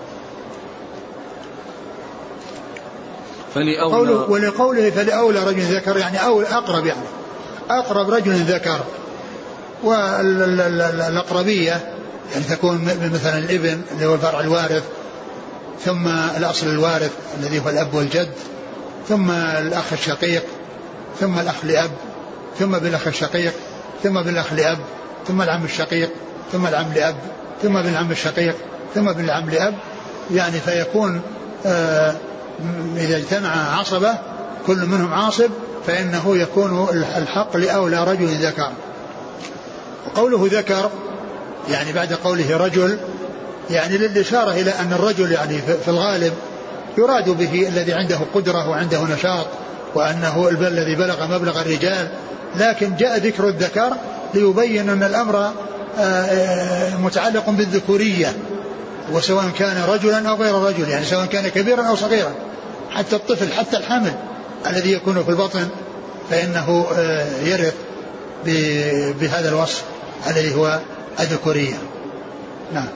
فلأولى ولقوله فلأولى رجل ذكر يعني أول أقرب، يعني أقرب رجل ذكر. والأقربية يعني تكون مثلا الابن اللي هو الفرع الوارث، ثم الأصل الوارث الذي هو الأب والجد، ثم الأخ الشقيق، ثم الأخ لأب، ثم بالأخ الشقيق، ثم بالأخ لأب، ثم العم الشقيق، ثم العم لأب، ثم بالعم الشقيق، ثم بالعم لأب. يعني فيكون آه إذا اجتمع عصبة كل منهم عاصب فإنه يكون الحق لأولى رجل ذكر. وقوله ذكر يعني بعد قوله رجل يعني للإشارة إلى أن الرجل يعني في الغالب يراد به الذي عنده قدرة وعنده نشاط وأنه الذي بلغ مبلغ الرجال، لكن جاء ذكر الذكر ليبين أن الأمر متعلق بالذكورية، وسواء كان رجلا أو غير رجل، يعني سواء كان كبيرا أو صغيرا، حتى الطفل حتى الحمل الذي يكون في البطن فإنه يرث بهذا الوصف الذي هو الذكورية. نعم.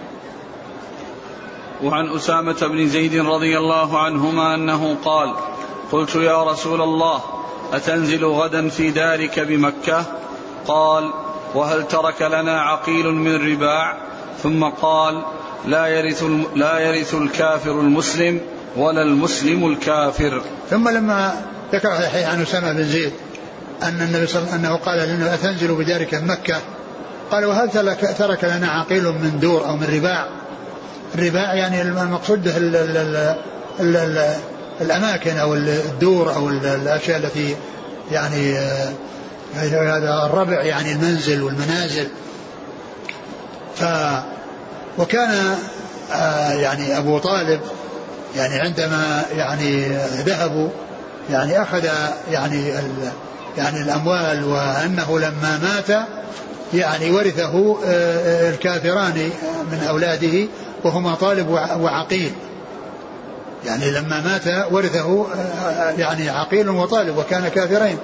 وعن أسامة بن زيد رضي الله عنهما أنه قال: قلت يا رسول الله أتنزل غدا في دارك بمكة؟ قال: وهل ترك لنا عقيل من رباع؟ ثم قال: لا يرث, لا يرث الكافر المسلم ولا المسلم الكافر. ثم لما ذكر عن أسامة بن زيد أن النبي صلى الله عليه وسلم أنه قال لأنه أتنزل بدارك مكة؟ قال وهل ترك لنا عقيل من دور أو من رباع؟ الرباع يعني المقصود به ال ال ال ال الأماكن أو الدور أو الأشياء التي يعني هذا الربع يعني المنزل والمنازل. ف وكان يعني أبو طالب يعني عندما يعني ذهبوا يعني أخذ يعني يعني الأموال، وأنه لما مات يعني ورثه الكافران من أولاده وهما طالب وعقيل، يعني لما مات ورثه يعني عقيل وطالب وكان كافرين،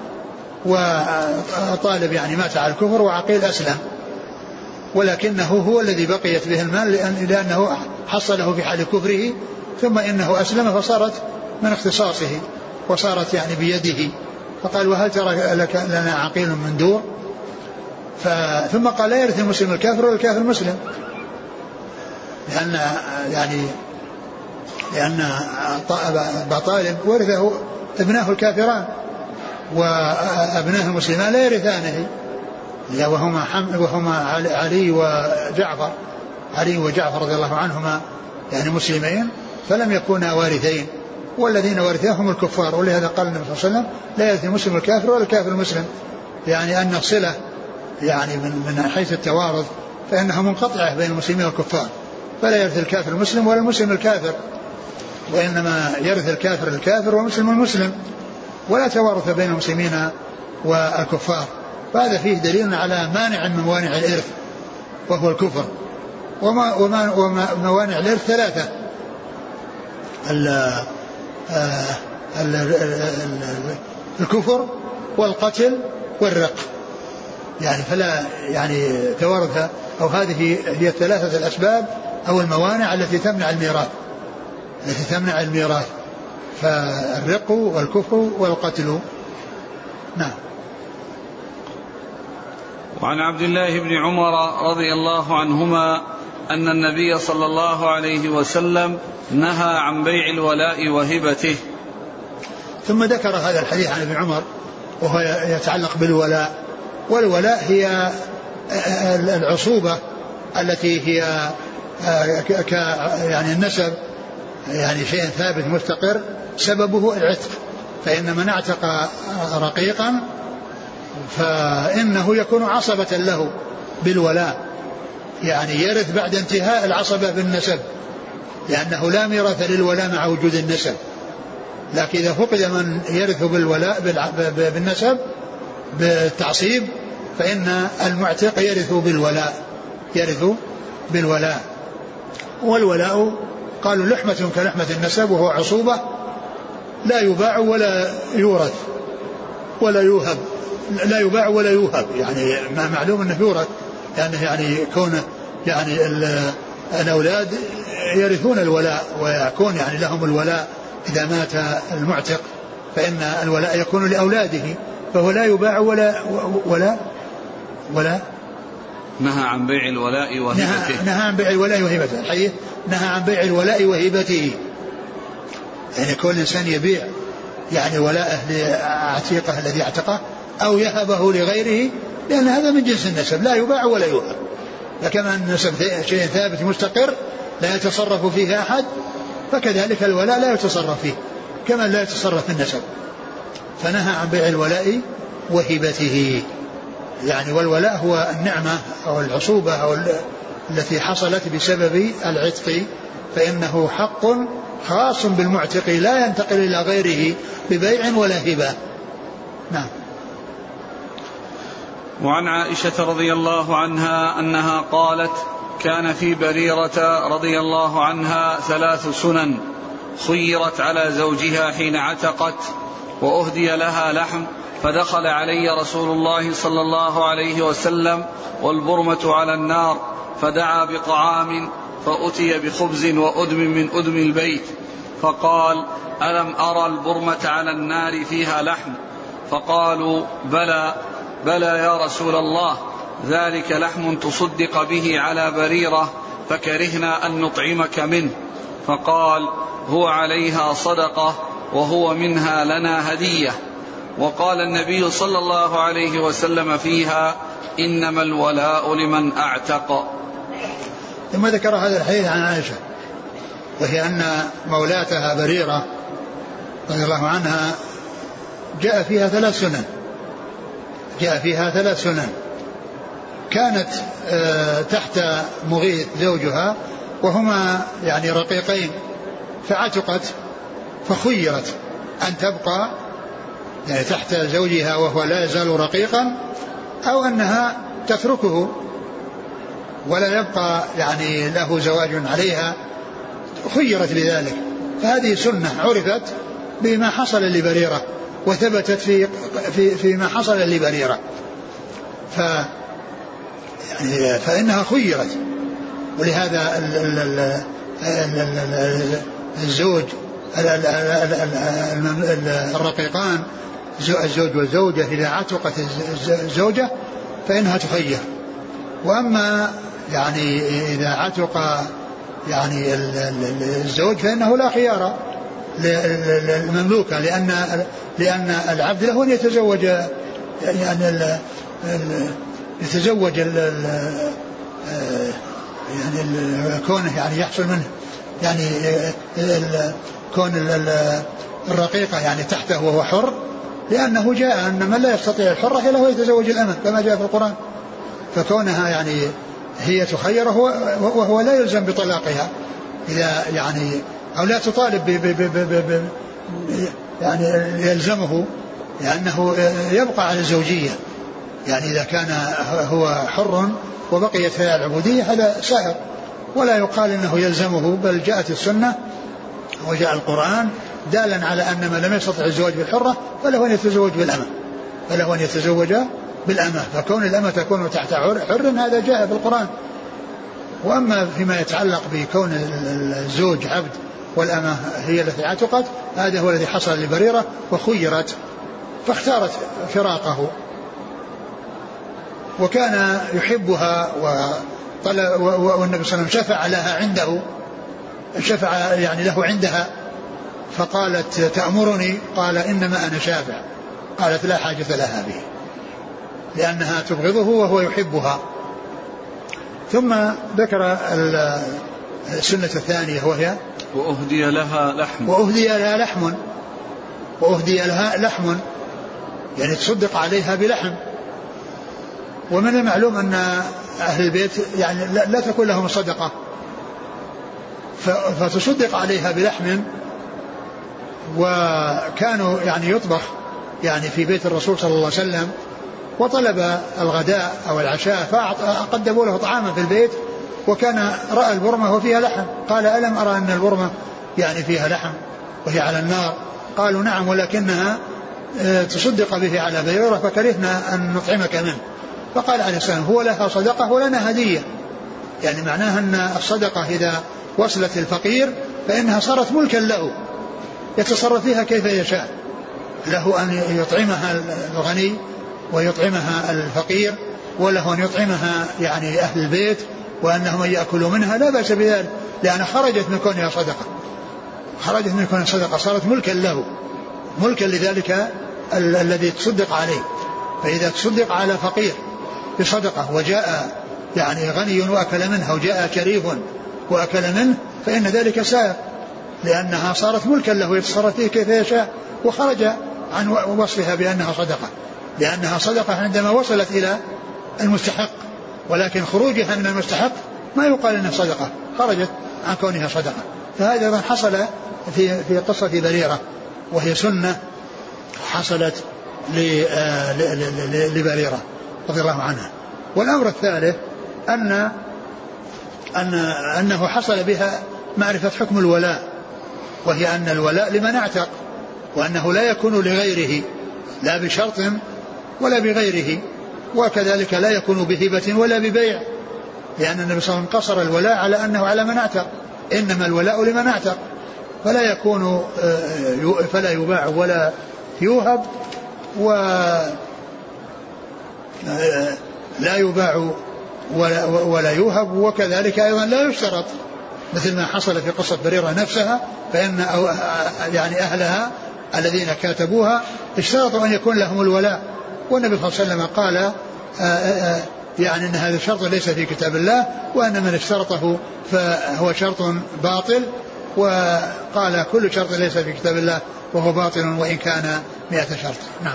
وطالب يعني مات على الكفر وعقيل أسلم، ولكنه هو الذي بقيت به المال لأنه حصله في حال كفره، ثم إنه أسلم فصارت من اختصاصه وصارت يعني بيده. فقال وهل ترى لك لنا عقيل من دور؟ ثم قال لا يرث المسلم الكافر ولا الكافر المسلم، لأن يعني لأن أبا طالب ورثه ابناه الكافران، وأبناه المسلمان لا يرثانه، وهما, وهما علي وجعفر علي وجعفر رضي الله عنهما يعني مسلمين، فلم يكونا وارثين، والذين ورثاهم الكفار. ولهذا قال النبي صلى الله عليه وسلم لا يرث المسلم الكافر ولا الكافر المسلم، يعني أن صلة يعني من, من حيث التوارث فإنها منقطعة بين المسلمين والكفار، فلا يرث الكافر المسلم ولا المسلم الكافر، وإنما يرث الكافر الكافر والمسلم المسلم، ولا توارث بين المسلمين والكفار. فهذا فيه دليل على مانع من موانع الإرث وهو الكفر. وما وما وموانع الإرث ثلاثة: ال ال ال الكفر والقتل والرق، يعني فلا يعني توارث، أو هذه هي الثلاثة الأسباب أو الموانع التي تمنع الميراث التي تمنع الميراث فالرق والكفر والقتل. نعم. وعن عبد الله بن عمر رضي الله عنهما أن النبي صلى الله عليه وسلم نهى عن بيع الولاء وهبته. ثم ذكر هذا الحديث عن ابن عمر وهو يتعلق بالولاء، والولاء هي العصوبة التي هي ك يعني النسب، يعني شيء ثابت مستقر سببه العتق، فإن من اعتق رقيقا فإنه يكون عصبة له بالولاء، يعني يرث بعد انتهاء العصبة بالنسب، لأنه لا ميراث للولاء مع وجود النسب. لكن إذا فقد من يرث بالولاء بالنسب بالتعصيب فإن المعتق يرث بالولاء يرث بالولاء والولاء قالوا لحمة كلحمة النسب، وهو عصوبة لا يباع ولا يورث ولا يوهب، لا يباع ولا يوهب، يعني ما معلوم أنه يورث، لأنه يعني كونه يعني الأولاد يرثون الولاء ويكون يعني لهم الولاء إذا مات المعتق، فإن الولاء يكون لأولاده، فهو لا يباع ولا ولا ولا نهى عن بيع الولاء وهبته. نهى عن بيع الولاء وهبته الحديث نهى عن بيع الولاء وهبته، يعني كل إنسان يبيع يعني ولاءه لعتيقه الذي اعتقه أو يهبه لغيره، لأن هذا من جنس النسب لا يباع ولا يوهب. لكما أن النسب شيء ثابت مستقر لا يتصرف فيه أحد، فكذلك الولاء لا يتصرف فيه كما لا يتصرف في النسب. فنهى عن بيع الولاء وهبته، يعني والولاء هو النعمة أو العصوبة أو التي حصلت بسبب العتق، فإنه حق خاص بالمعتق لا ينتقل إلى غيره ببيع ولا هبة. نعم. وعن عائشة رضي الله عنها أنها قالت: كان في بريرة رضي الله عنها ثلاث سنن خيرت على زوجها حين عتقت، وأهدي لها لحم، فدخل علي رسول الله صلى الله عليه وسلم والبرمة على النار، فدعا بطعام، فأتي بخبز وأدم من أدم البيت، فقال: ألم أرى البرمة على النار فيها لحم؟ فقالوا: بلى بلى يا رسول الله، ذلك لحم تصدق به على بريرة، فكرهنا أن نطعمك منه. فقال: هو عليها صدقة وهو منها لنا هدية. وقال النبي صلى الله عليه وسلم فيها إنما الولاء لمن أعتق. ثم ذكر هذا الحديث عن عائشة وهي أن مولاتها بريرة رضي الله عنها جاء فيها ثلاث سنن جاء فيها ثلاث سنن كانت تحت مغيث زوجها وهما يعني رقيقين فعتقت فخيرت أن تبقى يعني تحت زوجها وهو لا يزال رقيقا أو أنها تتركه ولا يبقى يعني له زواج عليها خيرت بذلك. فهذه سنة عرفت بما حصل لبريرة وثبتت في في فيما حصل لبريرة ف يعني فإنها خيرت. ولهذا ال ال ال ال الزوج الرقيقان الزوج والزوجة إذا عتقت الزوجة فإنها تخير. وأما يعني إذا عتق يعني الزوج فإنه لا خيار للمملوكة لأن لأن العبد له أن يتزوج يعني يتزوج يعني كونه يعني يحصل منه يعني كون الرقيقة يعني تحته وهو حر لأنه جاء أن من لا يستطيع الحرة له يتزوج الأمة كما جاء في القرآن. فكونها يعني هي تخير وهو لا يلزم بطلاقها إذا يعني أو لا تطالب ب ب ب ب ب يعني يلزمه لأنه يبقى على الزوجية. يعني إذا كان هو حر وبقيت فيها العبودية هذا سائر ولا يقال إنه يلزمه بل جاءت السنة وجاء القرآن دالا على أن من لم يستطع الزواج بالحرة فله أن يتزوج بالأمة فله أن يتزوج بالأمة. فكون الأمة تكون تحت حر هذا جاء في القرآن. وأما فيما يتعلق بكون الزوج عبد والأمة هي التي عتقت هذا هو الذي حصل لبريرة وخيرت فاختارت فراقه. وكان يحبها والنبي صلى الله عليه وسلم شفع لها عنده شفع يعني له عندها فقالت تأمرني قال إنما أنا شافع قالت لا حاجة لها به لأنها تبغضه وهو يحبها. ثم ذكر السنة الثانية وهي وأهدي لها لحم وأهدي لها لحم وأهدي لها لحم يعني تصدق عليها بلحم. ومن المعلوم أن أهل البيت يعني لا تكون لهم صدقة فتصدق عليها بلحم. وكانوا يعني يطبخ يعني في بيت الرسول صلى الله عليه وسلم وطلب الغداء أو العشاء فقدموا له طعاما في البيت وكان رأى البرمة وفيها لحم قال ألم أرى أن البرمة يعني فيها لحم وهي على النار قالوا نعم ولكنها تصدق به على بريرة فكرهنا أن نطعمك منه. فقال عليه السلام هو لها صدقة ولنا هدية يعني معناها أن الصدقة إذا وصلت الفقير فإنها صارت ملكا له يتصرف فيها كيف يشاء له أن يطعمها الغني ويطعمها الفقير وله أن يطعمها يعني أهل البيت وأنهم يأكلوا منها لا بأس بذلك لأن خرجت من كونها صدقة خرجت من كونها صدقة صارت ملكا له ملكا لذلك ال- الذي تصدق عليه. فإذا تصدق على فقير بصدقة وجاء يعني غني وأكل منها وجاء شريف وأكل منه فإن ذلك سائر لأنها صارت ملكا له يتصرف فيه كيف يشاء وخرج عن وصفها بأنها صدقة لأنها صدقة عندما وصلت إلى المستحق ولكن خروجها من المستحق ما يقال إنها صدقة خرجت عن كونها صدقة. فهذا أيضا حصل في في قصة بريرة وهي سنة حصلت لبريرة رضي الله عنها. والأمر الثالث أن أن أنه حصل بها معرفة حكم الولاء وهي أن الولاء لمن اعتق وأنه لا يكون لغيره لا بشرط ولا بغيره وكذلك لا يكون بهبة ولا ببيع لأن النبي صلى الله عليه وسلم قصر الولاء على أنه على من اعتق إنما الولاء لمن اعتق فلا يكون فلا يباع ولا يوهب ولا يباع ولا, ولا يوهب وكذلك أيضا لا يشترط مثل ما حصل في قصة بريرة نفسها فإن يعني أهلها الذين كاتبوها اشترطوا أن يكون لهم الولاء، والنبي صلى الله عليه وسلم قال آآ آآ يعني أن هذا الشرط ليس في كتاب الله، وأن من اشترطه فهو شرط باطل، وقال كل شرط ليس في كتاب الله وهو باطل وإن كان مئة شرط. نعم.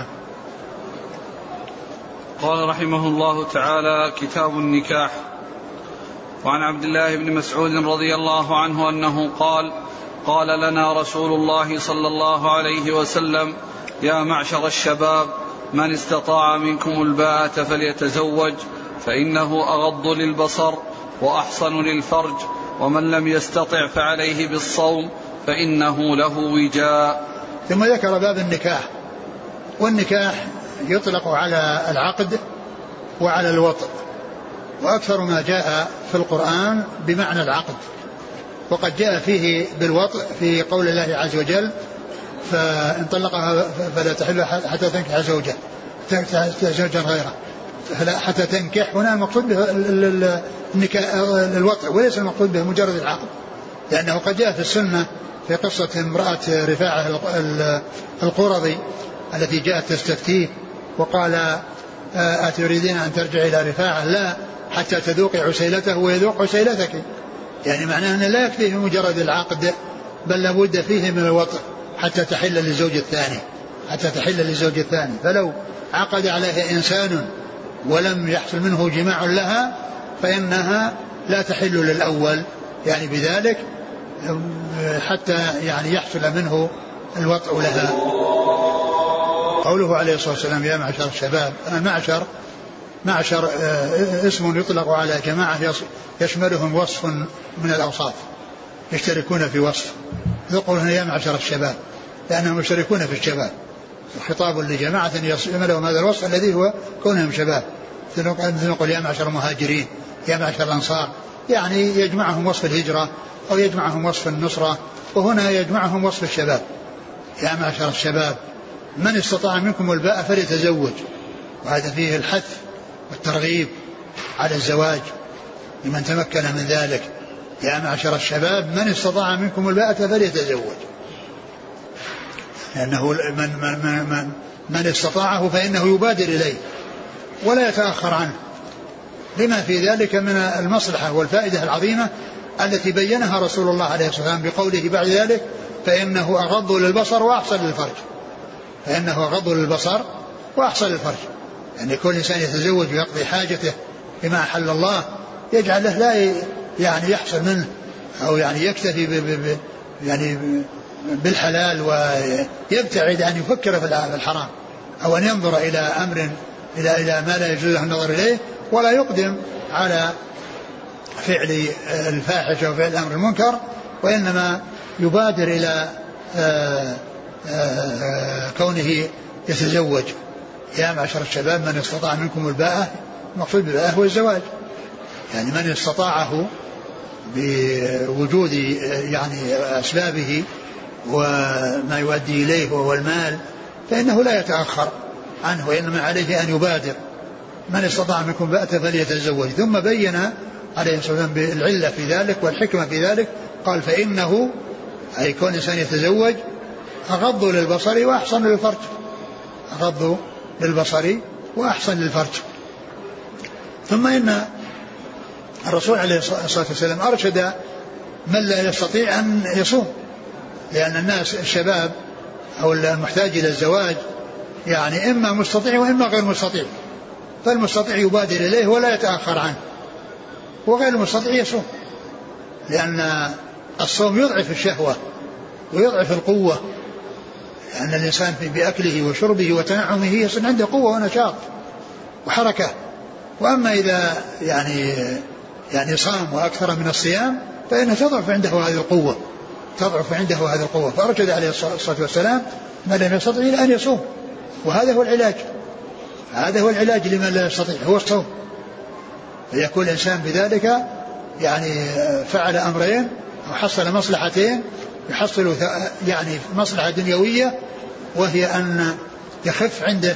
قال رحمه الله تعالى: كتاب النكاح. وعن عبد الله بن مسعود رضي الله عنه أنه قال: قال لنا رسول الله صلى الله عليه وسلم: يا معشر الشباب، من استطاع منكم الباءة فليتزوج، فإنه أغض للبصر وأحصن للفرج، ومن لم يستطع فعليه بالصوم فإنه له وجاء. ثم ذكر باب النكاح. والنكاح يطلق على العقد وعلى الوطء، وأكثر ما جاء في القرآن بمعنى العقد، وقد جاء فيه بالوطء في قول الله عز وجل: فإن طلقها فلا تحل حتى تنكح زوجه زوجا غيره، حتى تنكح. هنا المقصود به الوطء، وليس المقصود به مجرد العقد، لأنه قد جاء في السنة في قصة امرأة رفاعة القرظي التي جاءت تستفتيه وقال: أتريدين أن ترجع إلى رفاعة؟ لا، حتى تذوقي عسيلته ويذوق عسيلتك. يعني معناه أن لا يكفيه مجرد العقد، بل لابد فيه من الوطء حتى تحل للزوج الثاني حتى تحل للزوج الثاني. فلو عقد عليها إنسان ولم يحصل منه جماع لها فإنها لا تحل للأول، يعني بذلك حتى يعني يحصل منه الوطء لها. قوله عليه الصلاة والسلام: يا معشر الشباب. المعشر معشر اسم يطلق على جماعة يشملهم وصف من الأوصاف، يشتركون في وصف. يقول هنا يا معشر الشباب لأنهم يشتركون في الشباب، خطاب لجماعة يشملهم هذا الوصف الذي هو كونهم شباب. نقول يا معشر المهاجرين، يا معشر الأنصار، يعني يجمعهم وصف الهجرة أو يجمعهم وصف النصرة، وهنا يجمعهم وصف الشباب. يا معشر الشباب من استطاع منكم الباء فليتزوج، وهذا فيه الحث والترغيب على الزواج لمن تمكن من ذلك. يا معشر الشباب من استطاع منكم الباء فليتزوج، لأنه من, من, من, من استطاعه فإنه يبادر إليه ولا يتأخر عنه، لما في ذلك من المصلحة والفائدة العظيمة التي بينها رسول الله عليه الصلاة والسلام بقوله بعد ذلك: فإنه أغض للبصر وأحصن للفرج. فإنه أغض للبصر وأحصن للفرج، يعني كل إنسان يتزوج ويقضي حاجته بما أحل الله يجعل له لا يعني يحصل منه أو يعني يكتفي ب ب يعني بالحلال ويبتعد أن يفكر في الحرام أو أن ينظر إلى أمر إلى إلى ما لا يجوز له النظر إليه، ولا يقدم على فعل الفاحشة وفعل الأمر المنكر، وإنما يبادر إلى آآ آآ كونه يتزوج. يا معشر الشباب من استطاع منكم الباءة، المقصود بالباءة هو الزواج، يعني من استطاعه بوجود يعني أسبابه وما يؤدي إليه وهو المال فإنه لا يتأخر عنه، وإنما عليه أن يبادر. من استطاع منكم الباءة فليتزوج. ثم بين عليه الصلاة والسلام بالعلة في ذلك والحكمة في ذلك، قال: فإنه أي كون إنسان يتزوج أغض للبصر وأحصن للفرج، أغض للبصر وأحصن للفرج. ثم إن الرسول عليه الصلاة والسلام أرشد من لا يستطيع أن يصوم، لأن الناس الشباب أو المحتاج إلى الزواج يعني إما مستطيع وإما غير مستطيع، فالمستطيع يبادر إليه ولا يتأخر عنه، وغير المستطيع يصوم، لأن الصوم يضعف الشهوة ويضعف القوة، لأن الإنسان بأكله وشربه وتنعمه يصير عنده قوة ونشاط وحركة. وأما إذا يعني يعني صام وأكثر من الصيام فإنه تضعف عنده هذه القوة تضعف عنده هذه القوة فأرشد عليه الصلاة والسلام من لم يستطع إلا أن يصوم، وهذا هو العلاج هذا هو العلاج لمن لا يستطيع، هو الصوم. فيكون الإنسان بذلك يعني فعل أمرين أو حصل مصلحتين، يحصل يعني مصلحة دنيوية وهي أن يخف عنده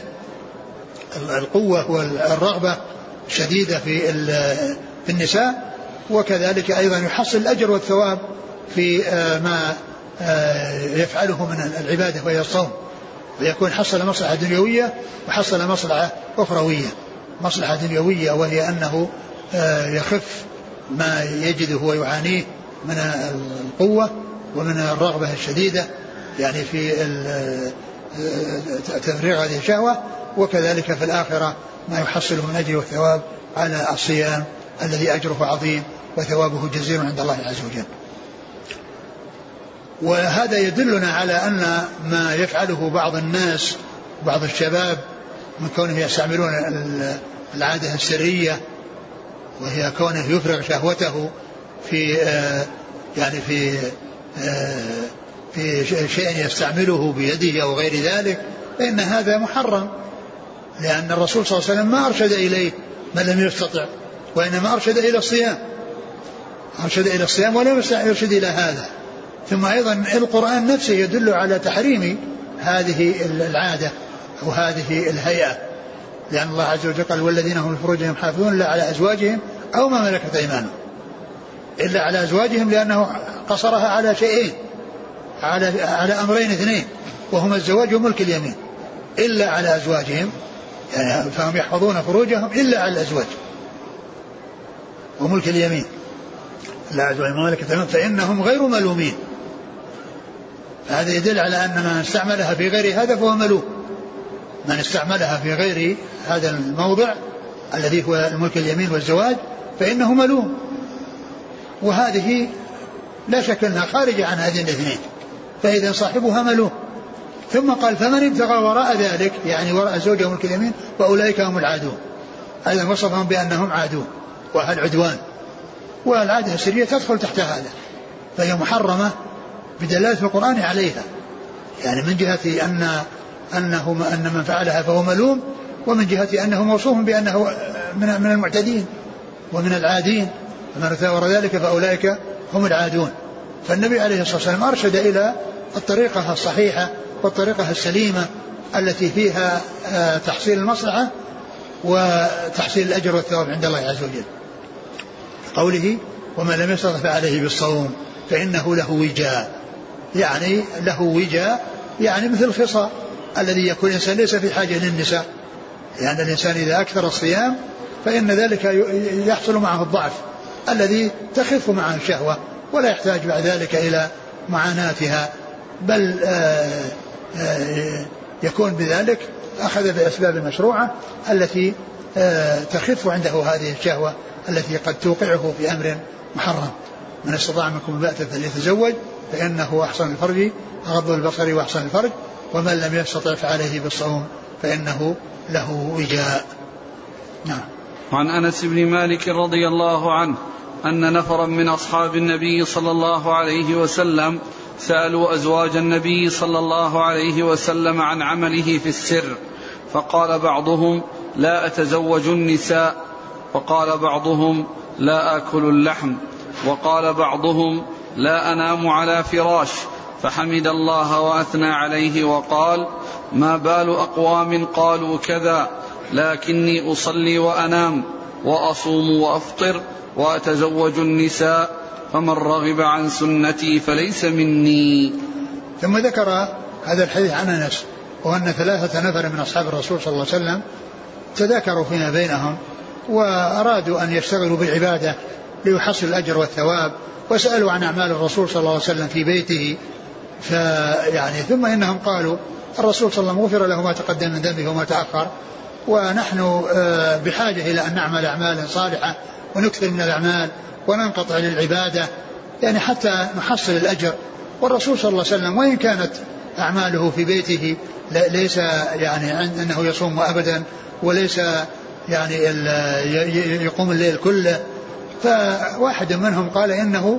القوة والرغبة الشديدة في النساء، وكذلك أيضا يحصل الأجر والثواب في ما يفعله من العبادة وهي الصوم، ويكون حصل مصلحة دنيوية وحصل مصلحة أخروية. مصلحة دنيوية وهي أنه يخف ما يجده ويعانيه من القوة ومن الرغبة الشديدة يعني في تفريغ هذه الشهوة، وكذلك في الآخرة ما يحصله من أجر والثواب على الصيام الذي أجره عظيم وثوابه جزيل عند الله عز وجل. وهذا يدلنا على أن ما يفعله بعض الناس بعض الشباب من كونه يستعملون العادة السرية، وهي كونه يفرغ شهوته في يعني في في شيء يستعمله بيده أو غير ذلك، فإن هذا محرم، لأن الرسول صلى الله عليه وسلم ما أرشد إليه من لم يستطع، وإنما أرشد إلى الصيام أرشد إلى الصيام ولم يرشد إلى هذا. ثم أيضا القرآن نفسه يدل على تحريم هذه العادة أو هذه الهيئة، لأن الله عز وجل قال والذين هم لفروجهم حافظون إلا على أزواجهم أو ما ملكت أيمانهم، إلا على أزواجهم لأنه قصرها على شيئين على على أمرين اثنين وهما الزواج وملك اليمين، إلا على أزواجهم يعني فهم يحفظون فروجهم إلا على الأزواج وملك اليمين لا أزواج ما ملكت أيمانهم فإنهم غير ملومين. هذا يدل على أن من استعملها في غير هذا فهو ملوم، من استعملها في غير هذا الموضع الذي هو الملك اليمين والزواج فإنه ملوم، وهذه لا شك أنها خارجة عن هذين الاثنين، فإذا صاحبها ملوم. ثم قال فمن ابتغى وراء ذلك يعني وراء الزوجة وملك اليمين فأولئك هم العادون، أيضا وصفهم بأنهم عادون وأهل عدوان، والعادة السرية تدخل تحت هذا، فهي محرمة بدلالة القرآن عليها، يعني من جهة أن أنه أن من فعلها فهو ملوم، ومن جهة أنه موصوف بأنه من من المعتدين ومن العادين، فمن ثور ذلك فأولئك هم العادون. فالنبي عليه الصلاة والسلام أرشد إلى الطريقة الصحيحة والطريقة السليمة التي فيها تحصيل المصلحة وتحصيل الأجر والثواب عند الله عز وجل. قوله ومن لم يستطع فعليه بالصوم فإنه له وجاء، يعني له وجاء يعني مثل الخصاء الذي يكون الإنسان ليس في حاجة للنساء، لأن يعني الإنسان إذا أكثر الصيام فإن ذلك يحصل معه الضعف الذي تخف معه الشهوة ولا يحتاج بعد ذلك إلى معاناتها، بل آآ آآ يكون بذلك أخذ بأسباب المشروعة التي تخف عنده هذه الشهوة التي قد توقعه في أمر محرم. من استطاع منكم الباءة فليتزوج فإنه أحسن الفرج أغض البصر وأحسن الفرج ومن لم يستطع فعليه بالصوم فإنه له وجاء. نعم. وعن أنس بن مالك رضي الله عنه أن نفرا من أصحاب النبي صلى الله عليه وسلم سألوا أزواج النبي صلى الله عليه وسلم عن عمله في السر، فقال بعضهم لا أتزوج النساء، وقال بعضهم لا آكل اللحم، وقال بعضهم لا أنام على فراش، فحمد الله وأثنى عليه وقال ما بال أقوام قالوا كذا لكني أصلي وأنام وأصوم وأفطر وأتزوج النساء فمن رغب عن سنتي فليس مني. ثم ذكر هذا الحديث عن أنس وأن ثلاثة نفر من أصحاب الرسول صلى الله عليه وسلم تذاكروا فيما بينهم وأرادوا أن يشتغلوا بالعبادة ليحصل الأجر والثواب، وسألوا عن أعمال الرسول صلى الله عليه وسلم في بيته، فيعني ثم إنهم قالوا الرسول صلى الله عليه وسلم غفر له ما تقدم من ذنبه وما تأخر، ونحن بحاجة إلى أن نعمل أعمالا صالحة ونكثر من الأعمال وننقطع للعبادة يعني حتى نحصل الأجر. والرسول صلى الله عليه وسلم وإن كانت أعماله في بيته ليس يعني أنه يصوم أبدا وليس يعني يقوم الليل كله، فواحد منهم قال إنه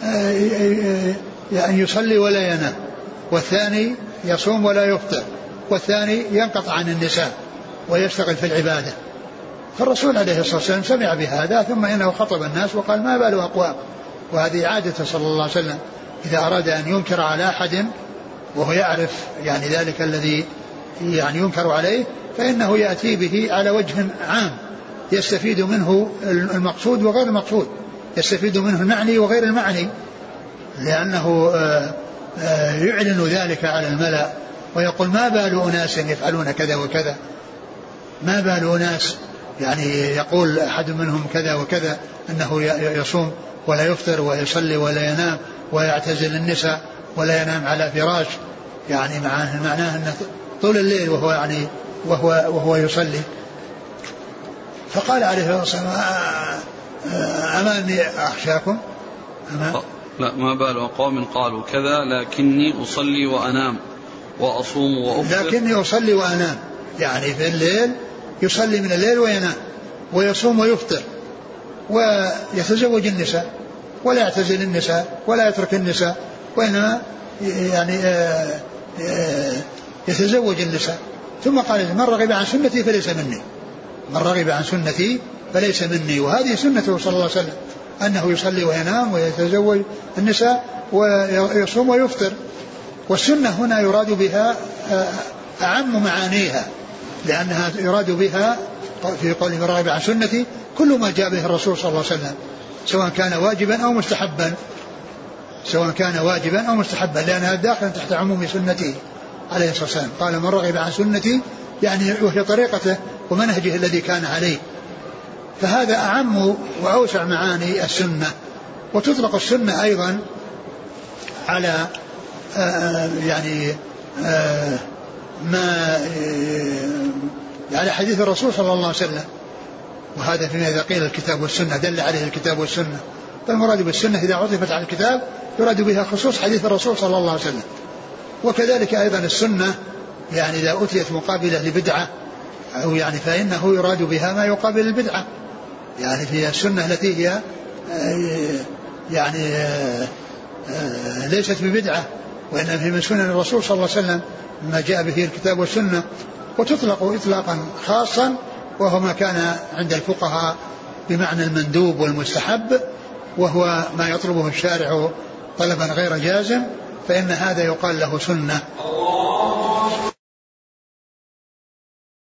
يعني يصلي ولا ينام، والثاني يصوم ولا يفطر، والثاني ينقطع عن النساء ويشتغل في العبادة. فالرسول عليه الصلاة والسلام سمع بهذا ثم إنه خطب الناس وقال ما بال أقوام، وهذه عادته صلى الله عليه وسلم إذا أراد أن ينكر على أحد وهو يعرف يعني ذلك الذي يعني ينكر عليه فإنه يأتي به على وجه عام يستفيد منه المقصود وغير المقصود، يستفيد منه المعني وغير المعني، لأنه يعلن ذلك على الملأ ويقول ما بال أناس يفعلون كذا وكذا، ما بال أناس يعني يقول أحد منهم كذا وكذا أنه يصوم ولا يفطر ويصلي ولا ينام ويعتزل النساء ولا ينام على فراش، يعني معناه معناه أنه طول الليل وهو يعني وهو وهو يصلي. فقال عليه الصلاة والسلام أما أني أخشاكم أما لا ما بال أقوام قالوا كذا لكني أصلي وأنام وأصوم وأفطر، لكني أصلي وأنام يعني في الليل يصلي من الليل وينام ويصوم ويفطر ويتزوج النساء ولا يعتزل النساء ولا يترك النساء وإنما يعني يتزوج النساء. ثم قال من رغب عن سنتي فليس مني، من رغب عن سنتي فليس مني. وهذه سنته صلى الله عليه وسلم أنه يصلي وينام ويتزوج النساء ويصوم ويفطر. والسنة هنا يراد بها أعم معانيها، لأنها يراد بها في قوله من رغب عن سنتي كل ما جاء به الرسول صلى الله عليه وسلم سواء كان واجبا أو مستحبا، سواء كان واجبا أو مستحبا، لأنها داخل تحت عموم سنته عليه الصلاة والسلام. قال من رغب عن سنتي يعني وهي طريقته ومنهجه الذي كان عليه، فهذا أعم وأوسع معاني السنة. وتطلق السنة أيضا على آآ يعني آآ ما على حديث الرسول صلى الله عليه وسلم، وهذا فيما إذا قيل الكتاب والسنة دل عليه الكتاب والسنة. فالمراد بالسنة إذا عطفت على الكتاب يراد بها خصوص حديث الرسول صلى الله عليه وسلم. وكذلك أيضا السنة يعني إذا أتيت مقابلة لبدعة أو يعني فإنه يراد بها ما يقابل البدعة، يعني في السنة التي هي يعني ليست ببدعة وإنما في من سنن الرسول صلى الله عليه وسلم ما جاء به الكتاب والسنة. وتطلق إطلاقا خاصا وهو ما كان عند الفقهاء بمعنى المندوب والمستحب، وهو ما يطلبه الشارع طلبا غير جازم، فإن هذا يقال له سنة.